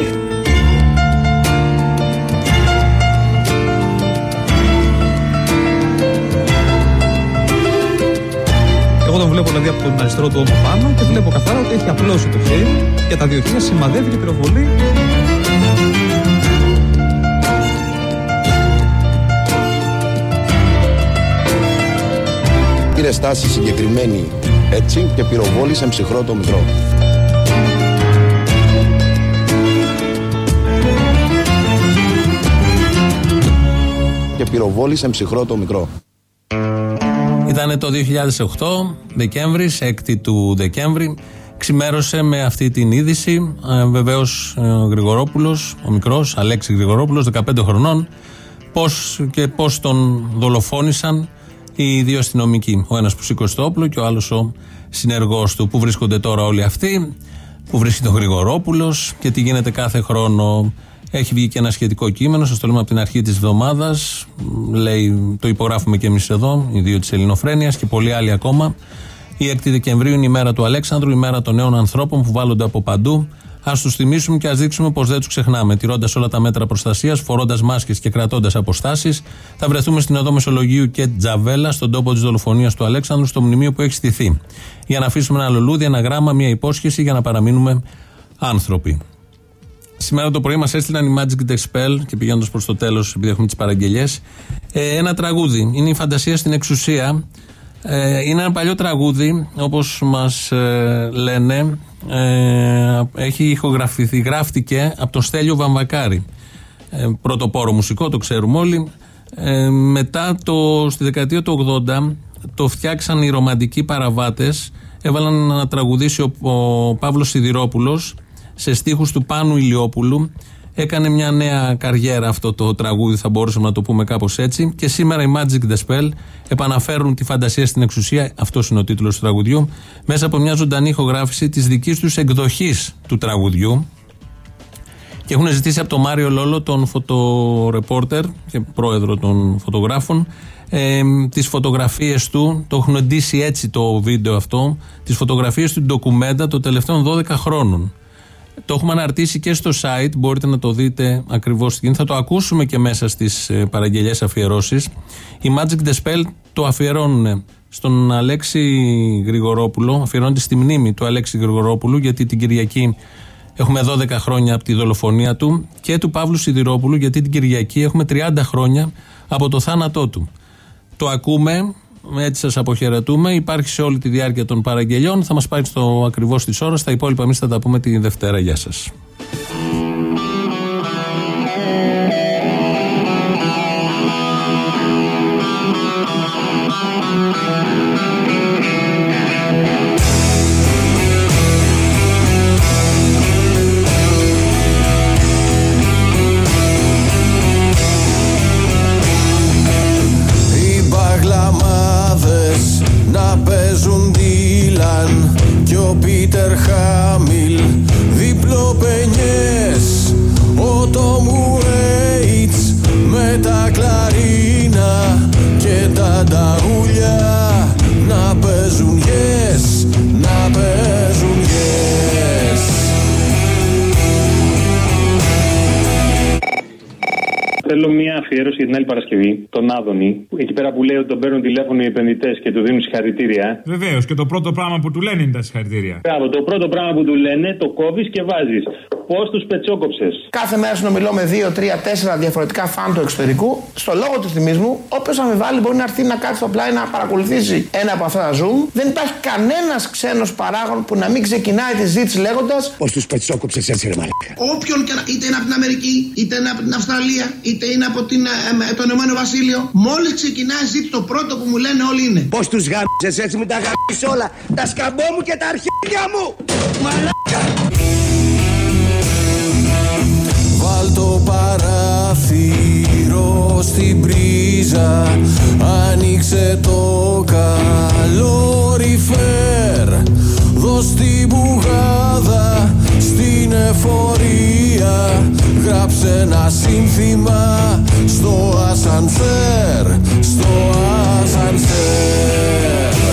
Εγώ τον βλέπω δηλαδή από τον αριστερό του ώμο πάνω και βλέπω καθαρά ότι έχει απλώσει το χέρι και τα δύο χέρια σημαδεύει και πυροβολεί. Πήρε στάση συγκεκριμένη έτσι και πυροβόλησε ψυχρό το μικρό. και πυροβόλησε ψυχρό το μικρό. Ήτανε το δύο χιλιάδες οκτώ, Δεκέμβρης, έκτη του Δεκέμβρη. Ξημέρωσε με αυτή την είδηση. Ε, βεβαίως ο Γρηγορόπουλος, ο μικρός Αλέξη Γρηγορόπουλος, δεκαπέντε χρονών, πώς και πώς τον δολοφόνησαν οι δύο αστυνομικοί. Ο ένας που σήκωσε το όπλο και ο άλλος ο συνεργός του. Πού βρίσκονται τώρα όλοι αυτοί, πού βρίσκεται ο Γρηγορόπουλος και τι γίνεται κάθε χρόνο. Έχει βγει και ένα σχετικό κείμενο, σας το λέμε από την αρχή της εβδομάδας. Λέει, το υπογράφουμε και εμείς εδώ, οι δύο της Ελληνοφρένειας και πολλοί άλλοι ακόμα. Η έκτη Δεκεμβρίου είναι η μέρα του Αλέξανδρου, η μέρα των νέων ανθρώπων που βάλλονται από παντού. Ας τους θυμίσουμε και ας δείξουμε πως δεν τους ξεχνάμε. Τηρώντας όλα τα μέτρα προστασίας, φορώντας μάσκες και κρατώντας αποστάσεις, θα βρεθούμε στην οδό Μεσολογγίου και Τζαβέλα, στον τόπο της δολοφονίας του Αλέξανδρου, στο μνημείο που έχει στηθεί. Για να αφήσουμε ένα λουλούδι, ένα γράμμα, μια υπόσχεση για να παραμείνουμε άνθρωποι. Σήμερα το πρωί μας έστειλαν οι Magic the Spell και πηγαίνοντας προς το τέλος, επειδή έχουμε τις παραγγελίες, ένα τραγούδι. Είναι η φαντασία στην εξουσία. Είναι ένα παλιό τραγούδι, όπως μας λένε. Έχει ηχογραφηθεί, γράφτηκε από τον Στέλιο Βαμβακάρη. Πρωτοπόρο μουσικό, το ξέρουμε όλοι. Μετά το, στη δεκαετία του ογδόντα το φτιάξαν οι ρομαντικοί παραβάτες. Έβαλαν να τραγουδήσει ο, ο Παύλος Σιδηρόπουλος σε στίχους του Πάνου Ηλιόπουλου. Έκανε μια νέα καριέρα αυτό το τραγούδι, θα μπορούσαμε να το πούμε κάπως έτσι. Και σήμερα οι Magic the Spell επαναφέρουν τη φαντασία στην εξουσία, αυτός είναι ο τίτλος του τραγουδιού, μέσα από μια ζωντανή ηχογράφηση της δικής τους εκδοχής του τραγουδιού. Και έχουν ζητήσει από τον Μάριο Λόλο, τον φωτορεπόρτερ και πρόεδρο των φωτογράφων, ε, τις φωτογραφίες του, το έχουν εντύσει έτσι το βίντεο αυτό, τις φωτογραφίες του ντοκουμέντα των τελευταίων δώδεκα χρόνων. Το έχουμε αναρτήσει και στο site, μπορείτε να το δείτε ακριβώς στην. Θα το ακούσουμε και μέσα στις παραγγελιές αφιερώσεις. Οι Magic the Spell το αφιερώνουν στον Αλέξη Γρηγορόπουλο, αφιερώνεται στη μνήμη του Αλέξη Γρηγορόπουλου, γιατί την Κυριακή έχουμε δώδεκα χρόνια από τη δολοφονία του, και του Παύλου Σιδηρόπουλου, γιατί την Κυριακή έχουμε τριάντα χρόνια από το θάνατό του. Το ακούμε. Έτσι σας αποχαιρετούμε. Υπάρχει σε όλη τη διάρκεια των παραγγελιών. Θα μας πάρει στο ακριβώς της ώρας. Τα υπόλοιπα εμείς θα τα πούμε τη Δευτέρα. Γεια σας. Να παίζουν Ντίλαν κι ο Πίτερ Χάμιλ διπλοπενιές, ο Τόμ Ουέιτς με τα κλαρίνα και τα ταγούλια να παίζουν yes, να παίζουν yes. Θέλω μια αφιέρωση για την άλλη Παρασκευή, τον Άδωνη, εκεί πέρα που λέει ότι τον παίρνουν τηλέφωνο οι επενδυτές και του δίνουν συγχαρητήρια. Βεβαίως, και το πρώτο πράγμα που του λένε είναι τα συγχαρητήρια. Μπράβο, το πρώτο πράγμα που του λένε, το κόβεις και βάζεις. Πώς τους πετσόκοψες. Κάθε μέρα συνομιλώ με δύο, τρία, τέσσερα διαφορετικά φαν του εξωτερικού. Στο λόγο του θυμίσμου, όποιος αμφιβάλλει μπορεί να έρθει να κάτσει στο πλάι να παρακολουθήσει ένα από αυτά τα Zoom. Δεν υπάρχει κανένας ξένος παράγων που να μην ξεκινάει τη ζήτηση λέγοντας πώς τους πετσόκοψες έτσι, ρε μαλάκα. Όποιον και να, είτε είναι από την Αμερική, είτε είναι από την Αυστραλία, είτε είναι από την, ε, το Ηνωμένο Βασίλειο, μόλις ξεκινάει η ζήτηση, το πρώτο που μου λένε όλοι είναι πώς τους γάμισες έτσι, με τα γάμισες όλα, τα σκαμπό μου και τα αρχίδια μου. Μαλάκα. Βάλ το παράθυρο στην πρίζα, άνοιξε το καλόριφερ, δώσ' την μπουγάδα στην εφορία, γράψε ένα σύνθημα στο ασανσέρ, στο ασανσέρ.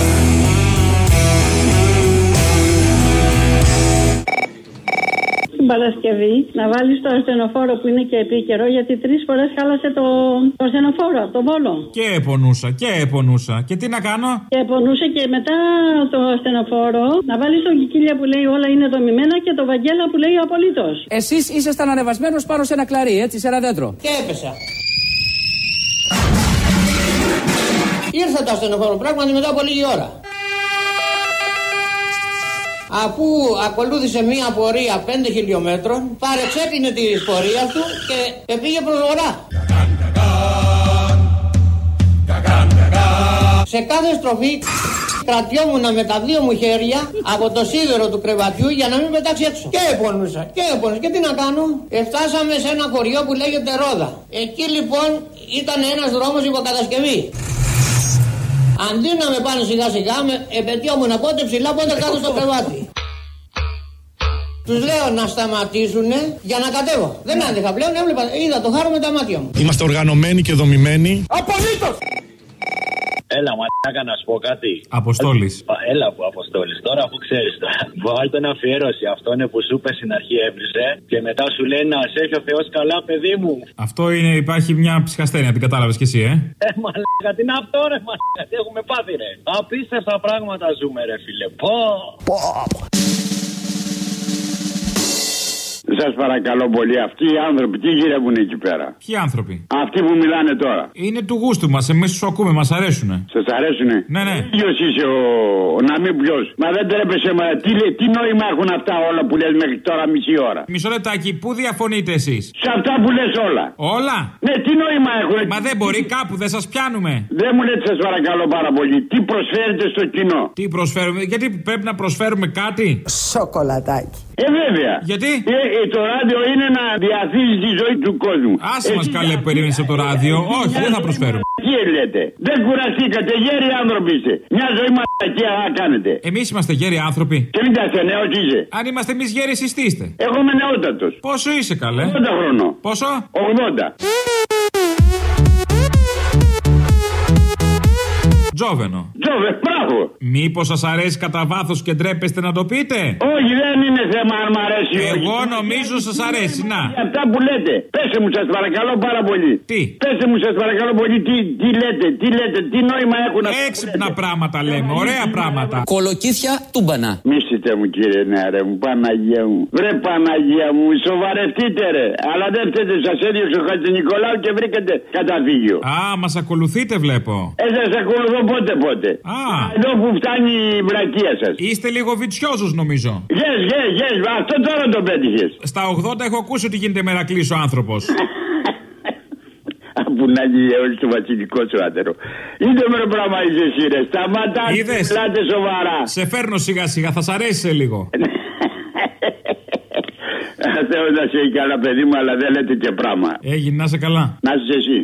Παρασκευή να βάλεις το ασθενοφόρο που είναι και επίκαιρο, γιατί τρεις φορές χάλασε το, το ασθενοφόρο από τον Βόλο. Και επονούσα, και επονούσα. Και τι να κάνω? Και επονούσε και μετά το ασθενοφόρο να βάλεις τον Κικίλια που λέει όλα είναι δομημένα και το Βαγγέλα που λέει απολύτως. Εσείς ήσασταν ανεβασμένος πάνω σε ένα κλαρί, έτσι, σε ένα δέντρο. Και έπεσα. Ήρθε το ασθενοφόρο πράγματι μετά από λίγη ώρα. Αφού ακολούθησε μία πορεία πέντε χιλιόμετρων, παρεξέκλεινε τη πορεία του και πήγε προς βορρά. Σε κάθε στροφή κρατιόμουν με τα δύο μου χέρια από το σίδερο του κρεβατιού για να μην πετάξει έξω. Και επώνουσα, και επώνουσα. Και τι να κάνω. Εφτάσαμε σε ένα χωριό που λέγεται Ρόδα. Εκεί λοιπόν ήταν ένας δρόμος υποκατασκευή. Αντί να με πάνε σιγά σιγά, με επαιτειόμουν πότε ψηλά, πότε κάτω στο κρεβάτι. Τους λέω να σταματήσουνε για να κατέβω. Δεν άντεχα πλέον, έβλεπα, είδα το χάρο με τα μάτια μου. Είμαστε οργανωμένοι και δομημένοι. Απολύτως! Έλα, μαλάκα, να σου πω κάτι. Αποστόλης. Έλα που Αποστόλης. Τώρα που ξέρεις τώρα. Βάλτε ένα αφιέρωση. Αυτό είναι που σου είπε στην αρχή έβριζε. Και μετά σου λέει να σε έχει ο Θεός καλά, παιδί μου. Αυτό είναι, υπάρχει μια ψυχασθένεια, την κατάλαβες κι εσύ, ε. Ε, μαλάκα, τι είναι αυτό, ρε, μαλάκα. Τι έχουμε πάθει, ρε. Απίστευτα πράγματα ζούμε, ρε, φίλε. Πω. Πω. Σας παρακαλώ πολύ, αυτοί οι άνθρωποι τι γυρεύουν εκεί πέρα? Ποιοι άνθρωποι? Αυτοί που μιλάνε τώρα. Είναι του γούστου μας, εμείς τους ακούμε, μας αρέσουνε. Σας αρέσουνε? Ναι, ναι. Ποιος είσαι ο, ο να μην ποιος? Μα δεν τρέπεσαι, μα τι, τι νόημα έχουν αυτά όλα που λες μέχρι τώρα μισή ώρα? Μισό λεπτάκι, πού διαφωνείτε εσείς? Σε αυτά που λες όλα. Όλα? Ναι, τι νόημα έχουν? Μα δεν μπορεί κάπου, δεν σας πιάνουμε. Δεν μου λέτε, σας παρακαλώ πάρα πολύ, τι προσφέρετε στο κοινό? Τι προσφέρουμε, γιατί πρέπει να προσφέρουμε κάτι? Σοκολατάκι. Ε, βέβαια. Γιατί? Ε, ε, το ράδιο είναι να διαθίζει τη ζωή του κόσμου. Άσε μας καλέ που περίμενες από το ράδιο. Όχι, δεν θα προσφέρουμε. Τι λέτε? Δεν κουραστήκατε, γέροι άνθρωποι είστε. Μια ζωή μαλακία να κάνετε. Εμείς είμαστε γέροι άνθρωποι. Και μην τα είστε νέος είσαι. Αν είμαστε εμείς γέροι, εσείς τι είστε? Εγώ είμαι νεότατος. Πόσο είσαι καλέ? ογδόντα χρονών. Πόσο? ογδόντα. Τζόβενο. Τζόβε, μπράβο. Μήπως σας αρέσει κατά βάθος και ντρέπεστε να το πείτε? Όχι, δεν είναι θέμα αν μ' αρέσει. Εγώ όχι. νομίζω σας αρέσει, να. Για αυτά που λέτε, πέστε μου σας παρακαλώ πάρα πολύ. Τι? Πέστε μου σας παρακαλώ πολύ, τι, τι λέτε, τι λέτε, τι νόημα έχουν αυτά. Έξυπνα πράγματα λέμε, ωραία πράγματα. Κολοκύθια τούμπανα. Μίσετε μου κύριε νεαρέ μου, Παναγία μου. Βρε Παναγία μου, σοβαρευτείτε ρε. Αλλά δεν φταίτε, σας έδιωξε ο Χατζηνικολάου και βρήκατε καταφύγιο. Α, μας ακολουθείτε βλέπω. Ε, σας ακολουθώ πότε πότε. Α. Εδώ που φτάνει η βλακεία σας. Είστε λίγο βιτσιόζος νομίζω. Yes, yes, yes, αυτό τώρα το πέτυχες. Στα ογδόντα έχω ακούσει ότι γίνεται μερακλής ο άνθρωπος. Που να γίνει όλοι στο βασιλικό σου άντερο. Είδε με το πράγμα είσαι εσύ ρε. Σταμάτα, μιλάτε σοβαρά. Σε φέρνω σιγά σιγά, θα σ' αρέσει σε λίγο. Θέλω να σε έχει καλά παιδί μου, αλλά δεν λέτε και πράγμα. Έγινε, να είσαι καλά. Να είσαι εσύ.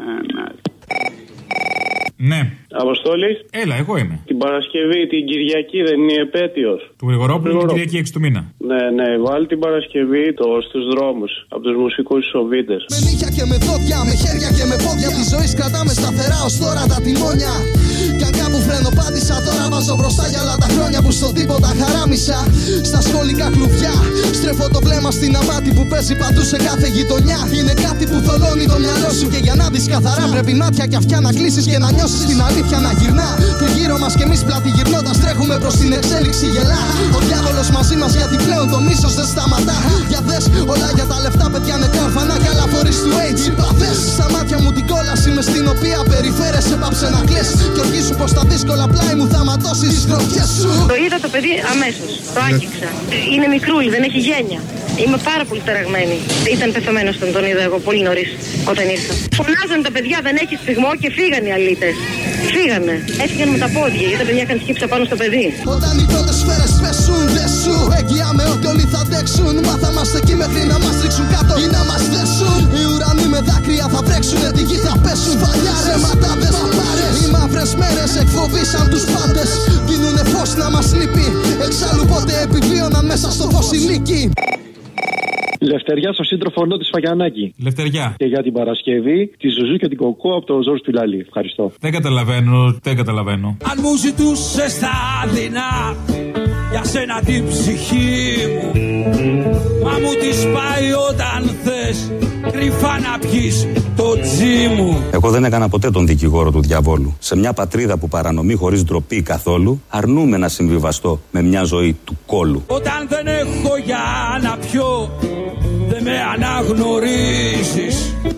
Ναι. Αποστόλη. Έλα, εγώ είμαι. Την Παρασκευή, την Κυριακή δεν είναι η επέτειος? Του Γρηγορόπουλου την Κυριακή έξι του μήνα. Ναι, ναι, βάλει την Παρασκευή το στους δρόμους από τους μουσικούς Σοβίτες. Με νύχια και με δόντια, με χέρια και με πόδια τη ζωή κρατάμε σταθερά ως τώρα τα τιμόνια. Κι αν κάπου φρενοπάτησα, τώρα βάζω μπροστά για όλα τα χρόνια που στον τίποτα χαράμισα. Στα σχολικά κλουβιά, στρέφω το βλέμμα στην αμάτη που παίζει παντού σε κάθε γειτονιά. Είναι κάτι που θολώνει το μυαλό σου και για να δεις καθαρά πρέπει μάτια και αυτιά να κλείσεις και να νιώσεις την αλήθεια να γυρνά. Τριγύρω μας κι εμείς πλάτη γυρνώντας τρέχουμε προς την εξέλιξη γελά. Ο διάβολος μαζί μας γιατί πλέον το μίσος δεν σταματά. Για δες όλα για τα λεφτά, παιδιά νεκρά ορφανάκια, αλλά φορείς του AIDS. Είπα δες στα μάτια μου την κόλαση με στην οποία περιφέρεσαι, πάψε να κλαις. Κι οργήσου πως τα δύσκολα πλάι μου θα ματώσεις τις γροθιές σου. Το είδα το παιδί αμέσως, το άγγιξα. Είναι μικρούλι, δεν έχει γένεια. Είμαι πάρα πολύ ταραγμένη. Ήταν πεθαμένος όταν τον είδα εγώ πολύ νωρίς όταν ήρθα. Φωνάζαν τα παιδιά, δεν έχει σφιγμό και φύγαν οι αλήτες. Φύγανε. Έφυγαν με τα πόδια γιατί τα παιδιά είχαν σκύψα πάνω στο παιδί. Όταν οι πρώτες σφαίρες πέσουν, δεν σου εγγυάμαι ότι όλοι θα αντέξουν. Μα θα είμαστε εκεί μέχρι να μας ρίξουν κάτω ή να μας δέσουν. Οι ουρανοί με δάκρυα θα βρέξουν, τη γη θα πέσουν. Φαλιάρες, ματάδες, παπάρες. Οι μαύρες μέρες εκφοβήσαν τους πάντες. Δίνουνε φως να μας λείπει. Εξάλλου πότε επιβίωναν μέσα στο φως οι λύκοι. Λευτεριά στο σύντροφο νό της Φαγιανάκη. Λευτεριά. Και για την Παρασκευή τη Ζουζού και την Κοκό από το Ζόρις Πιλάλη. Ευχαριστώ. Δεν καταλαβαίνω, δεν καταλαβαίνω. Αν μου ζητούσες τα δεινά για σένα την ψυχή μου, μα μου τη πάει όταν θες κρυφά να πιεις το τζι μου. Εγώ δεν έκανα ποτέ τον δικηγόρο του διαβόλου. Σε μια πατρίδα που παρανομεί χωρίς ντροπή καθόλου, αρνούμε να συμβιβαστώ με μια ζωή του κόλου. Όταν δεν έχω για να πιω, δεν με αναγνωρίζεις.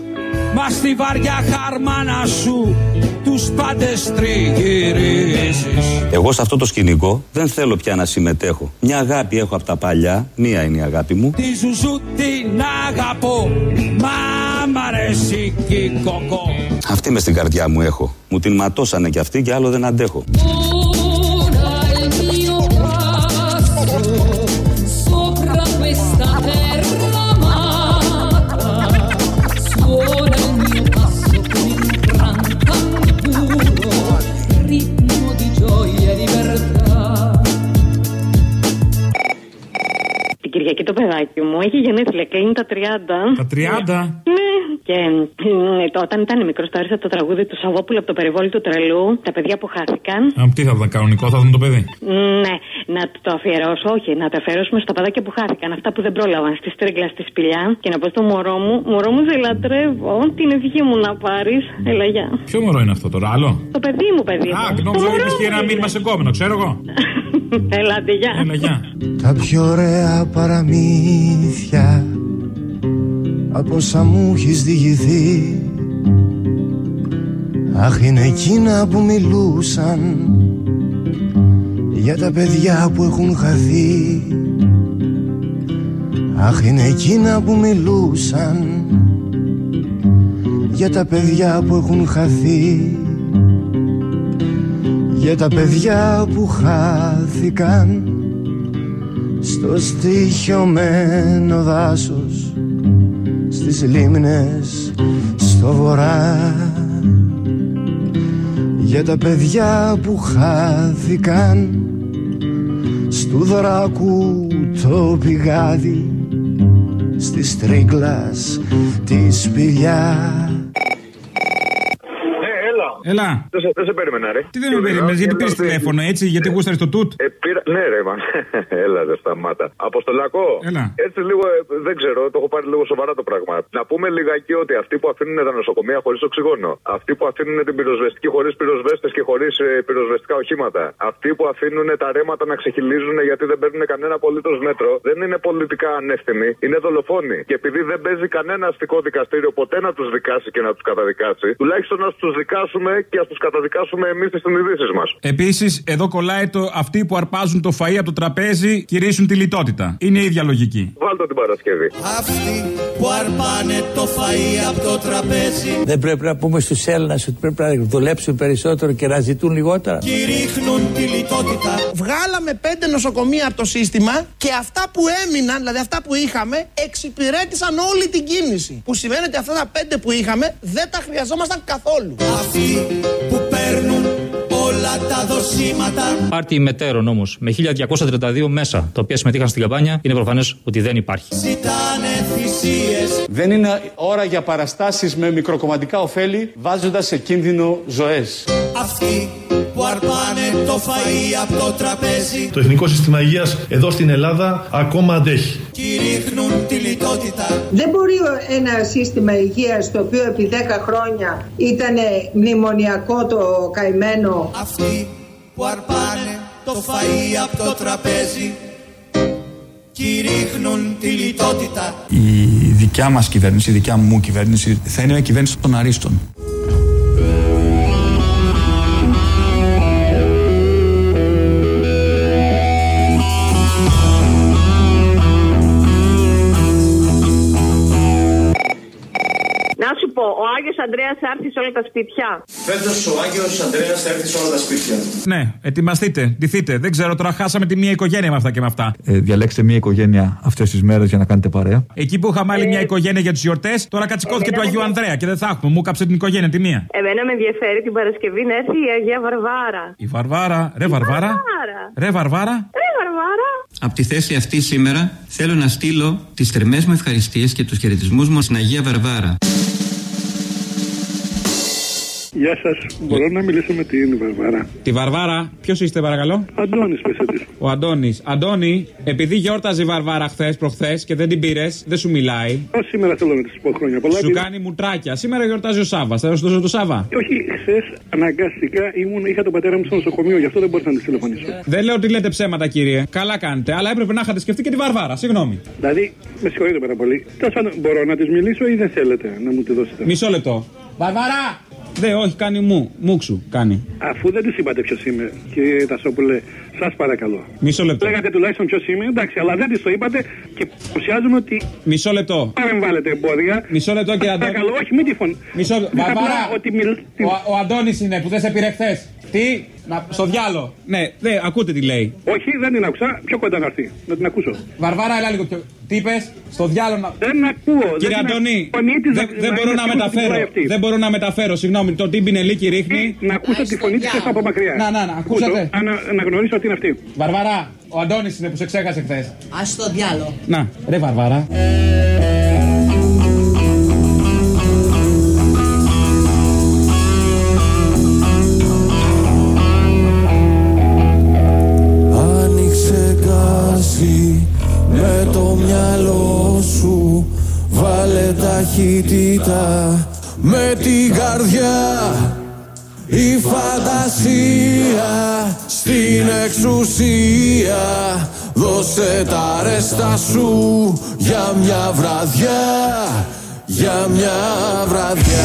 μα στη βαριά χαρμάνα σου τους πάντες τριγυρίζεις. Εγώ σε αυτό το σκηνικό δεν θέλω πια να συμμετέχω. Μια αγάπη έχω από τα παλιά, μία είναι η αγάπη μου. Τη Ζουζού την αγαπώ, μα μ' αρέσει και η κοκό. Αυτή μες στην καρδιά μου έχω. Μου την ματώσανε κι αυτή και άλλο δεν αντέχω. Κυριακή το παιδάκι μου έχει γενέθλια, κλείνει τα τριάντα. Τα τριάντα? Ναι. Και ε, όταν ήταν μικρό, το άρισα το τραγούδι του Σαββόπουλου από το περιβόλι του τρελού. Τα παιδιά που χάθηκαν. Α, τι θα ήταν κανονικό, θα ήταν το παιδί. Ναι, να το αφιερώσω, όχι, να το αφιερώσουμε στα παιδάκια που χάθηκαν. Αυτά που δεν πρόλαβαν, στη στρίγκλα, στη σπηλιά. Και να πω στο μωρό μου, μωρό μου, σε λατρεύω. Την ευχή μου να πάρει. Έλα, γεια. Ποιο μωρό είναι αυτό τώρα, άλλο? Το παιδί μου, παιδί. Α, νόμιζα ότι είχε ένα μήνυμα σε κόμενο, ξέρω εγώ. Ελάτε, γεια. Έλα, γεια. Τα πιο ωραία παραμύθια από όσα μου έχεις διηγηθεί, αχ, είναι εκείνα που μιλούσαν για τα παιδιά που έχουν χαθεί. Αχ, είναι εκείνα που μιλούσαν για τα παιδιά που έχουν χαθεί, για τα παιδιά που χάθηκαν στο στοιχειωμένο δάσος, στις λίμνες στο βορρά, για τα παιδιά που χάθηκαν στου δράκου το πηγάδι, στις τρίγκλας τη σπηλιά. Έλα. Δεν σε, δεν σε περίμενα, ρε. Τι δεν με περίμενε, γιατί πήρε τηλέφωνο έτσι, γιατί γούσταρε το τούτ. Ε, πήρα... Ναι, ρε, μα. Έλα, δεν σταμάτα. Αποστολακό. Έλα. Έτσι λίγο, ε, δεν ξέρω, το έχω πάρει λίγο σοβαρά το πράγμα. Να πούμε λιγάκι ότι αυτοί που αφήνουν τα νοσοκομεία χωρίς οξυγόνο, αυτοί που αφήνουν την πυροσβεστική χωρίς πυροσβέστες και χωρίς ε, πυροσβεστικά οχήματα, αυτοί που αφήνουν τα ρέματα να ξεχυλίζουν γιατί δεν παίρνουν κανένα απολύτως μέτρο, δεν είναι πολιτικά ανεύθυνοι, είναι δολοφόνοι. Και επειδή δεν παίζει κανένα αστικό δικαστήριο ποτέ να τους δικάσει και να τους καταδικάσει, τουλάχιστον να τους δικάσουμε και ας τους καταδικάσουμε εμείς τις συνειδήσεις μας. Επίσης, εδώ κολλάει το αυτοί που αρπάζουν το φαΐ από το τραπέζι κηρύσουν τη λιτότητα. Είναι η ίδια λογική. Βάλτε την Παρασκευή. Αυτοί που αρπάνε το φαΐ από το τραπέζι. Δεν πρέπει να πούμε στους Έλληνες ότι πρέπει να δουλέψουν περισσότερο και να ζητούν λιγότερα. Κηρύχνουν τη λιτότητα. Βγάλαμε πέντε νοσοκομεία από το σύστημα και αυτά που έμειναν, δηλαδή αυτά που είχαμε, εξυπηρέτησαν όλη την κίνηση. Που σημαίνει ότι αυτά τα πέντε που είχαμε δεν τα χρειαζόμασταν καθόλου. Αυτοί που παίρνουν όλα τα δοσήματα. Πάρτι μετέρων όμως με χίλια διακόσια τριάντα δύο μέσα, τα οποία συμμετείχαν στην καμπάνια, είναι προφανές ότι δεν υπάρχει. Ζητάνε θυσίες. Δεν είναι ώρα για παραστάσεις με μικροκομματικά ωφέλη, βάζοντας σε κίνδυνο ζωές. Αυτοί που αρπάνε το φαΐ από το τραπέζι. Το Εθνικό Σύστημα Υγείας εδώ στην Ελλάδα ακόμα αντέχει. Κηρύχνουν τη λιτότητα. Δεν μπορεί ένα σύστημα υγείας το οποίο επί δέκα χρόνια ήταν μνημονιακό το καημένο. Αυτοί που αρπάνε το φαΐ από το τραπέζι κηρύχνουν τη λιτότητα. Η δικιά μας κυβέρνηση, η δικιά μου κυβέρνηση θα είναι μια κυβέρνηση των αρίστων. Να σου πω, ο Άγιος Ανδρέας θα έρθει σε όλα τα σπίτια. Φέτος ο Άγιος Ανδρέας θα έρθει σε όλα τα σπίτια. Ναι, ετοιμαστείτε, ντυθείτε. Δεν ξέρω, τώρα χάσαμε τη μία οικογένεια με αυτά και με αυτά. Ε, διαλέξτε μία οικογένεια αυτές τις μέρες για να κάνετε παρέα. Εκεί που είχαμε άλλη μια οικογένεια για τις γιορτές, τώρα κατσικώθηκε του Αγίου Ανδρέα και δεν θα έχουμε. Μου κάψε την οικογένεια τη μία. Εμένα με ενδιαφέρει την Παρασκευή να έρθει η Αγία Βαρβάρα. Η Βαρβάρα, ρε Βαρβάρα. Ρε Βαρβάρα. Ρε Βαρβάρα. Από τη θέση αυτή σήμερα θέλω να στείλω τις θερμές μου ευχαριστίες και τους χαιρετισμούς μου στην Αγία Βαρβάρα. Γεια σας. Μπορώ να μιλήσω με την Βαρβάρα? Τη Βαρβάρα, ποιος είστε παρακαλώ? Αντώνης, πέσε της. Ο Αντώνης. Αντώνη, επειδή γιόρταζε η Βαρβάρα χθες προχθές και δεν την πήρες, δεν σου μιλάει. Ω, σήμερα θέλω να της πω χρόνια πολλά. Σου επειδή... κάνει μουτράκια. Σήμερα γιορτάζει ο Σάββας. Θα να σου δώσω το Σάββα. Όχι, χθες αναγκαστικά ήμουν, είχα τον πατέρα μου στο νοσοκομείο, γι' αυτό δεν μπορούσα να τη τηλεφωνήσω. Δεν λέω ότι λέτε ψέματα, κύριε. Καλά κάνετε. Αλλά έπρεπε να είχατε σκεφτεί και τη Βαρβάρα. Συγγνώμη. Δηλαδή, με συγχωρείτε πάρα πολύ. Τέλος, μπορώ να τη μιλήσω ή δεν θέλετε να μου τη δώσετε? Μισό λεπτό. Βαρβάρα! Δε, όχι, κάνει μου. Μουξου, κάνει. Αφού δεν τη είπατε ποιο είμαι, κύριε Τασόπουλε, σας παρακαλώ. Μισό λεπτό. Λέγατε τουλάχιστον ποιο είμαι, εντάξει, αλλά δεν τη το είπατε και παρουσιάζουμε ότι. Μισό λεπτό. Μην βάλετε εμπόδια. Μισό λεπτό, κύριε Αντώνη. Παρακαλώ, όχι, μην τη φωνή. Μισό λεπτό. Βαρβάρα, ότι μιλ... ο, ο Αντώνης είναι που δεν σε πήρε χθες. Τι, να, στο διάλο. Ναι, δε, ακούτε τι λέει. Όχι, δεν την άκουσα. Πιο κοντά να έρθει. Να την ακούσω. Βαρβάρα, έλα λίγο πιο. Τι είπες, στο διάλο να. Δεν ακούω. Κύριε δεν Αντώνη, δεν, δεν μπορώ να μεταφέρω. Δεν μπορώ να μεταφέρω, συγγνώμη. Το τύμπινελίκι ρίχνει. Να ακούσω τη φωνή της από μακριά. Να, να, να, ακούσατε. Να γνωρίσω ότι είναι αυτή. Βαρβάρα, ο Αντώνης είναι που σε ξέχασε χθες. Ας το διάλο. Να, ρε Βαρβάρα. Με το μυαλό σου βάλε ταχύτητα, με την καρδιά η φαντασία στην εξουσία. Δώσε τα ρέστα σου για μια βραδιά, για μια βραδιά.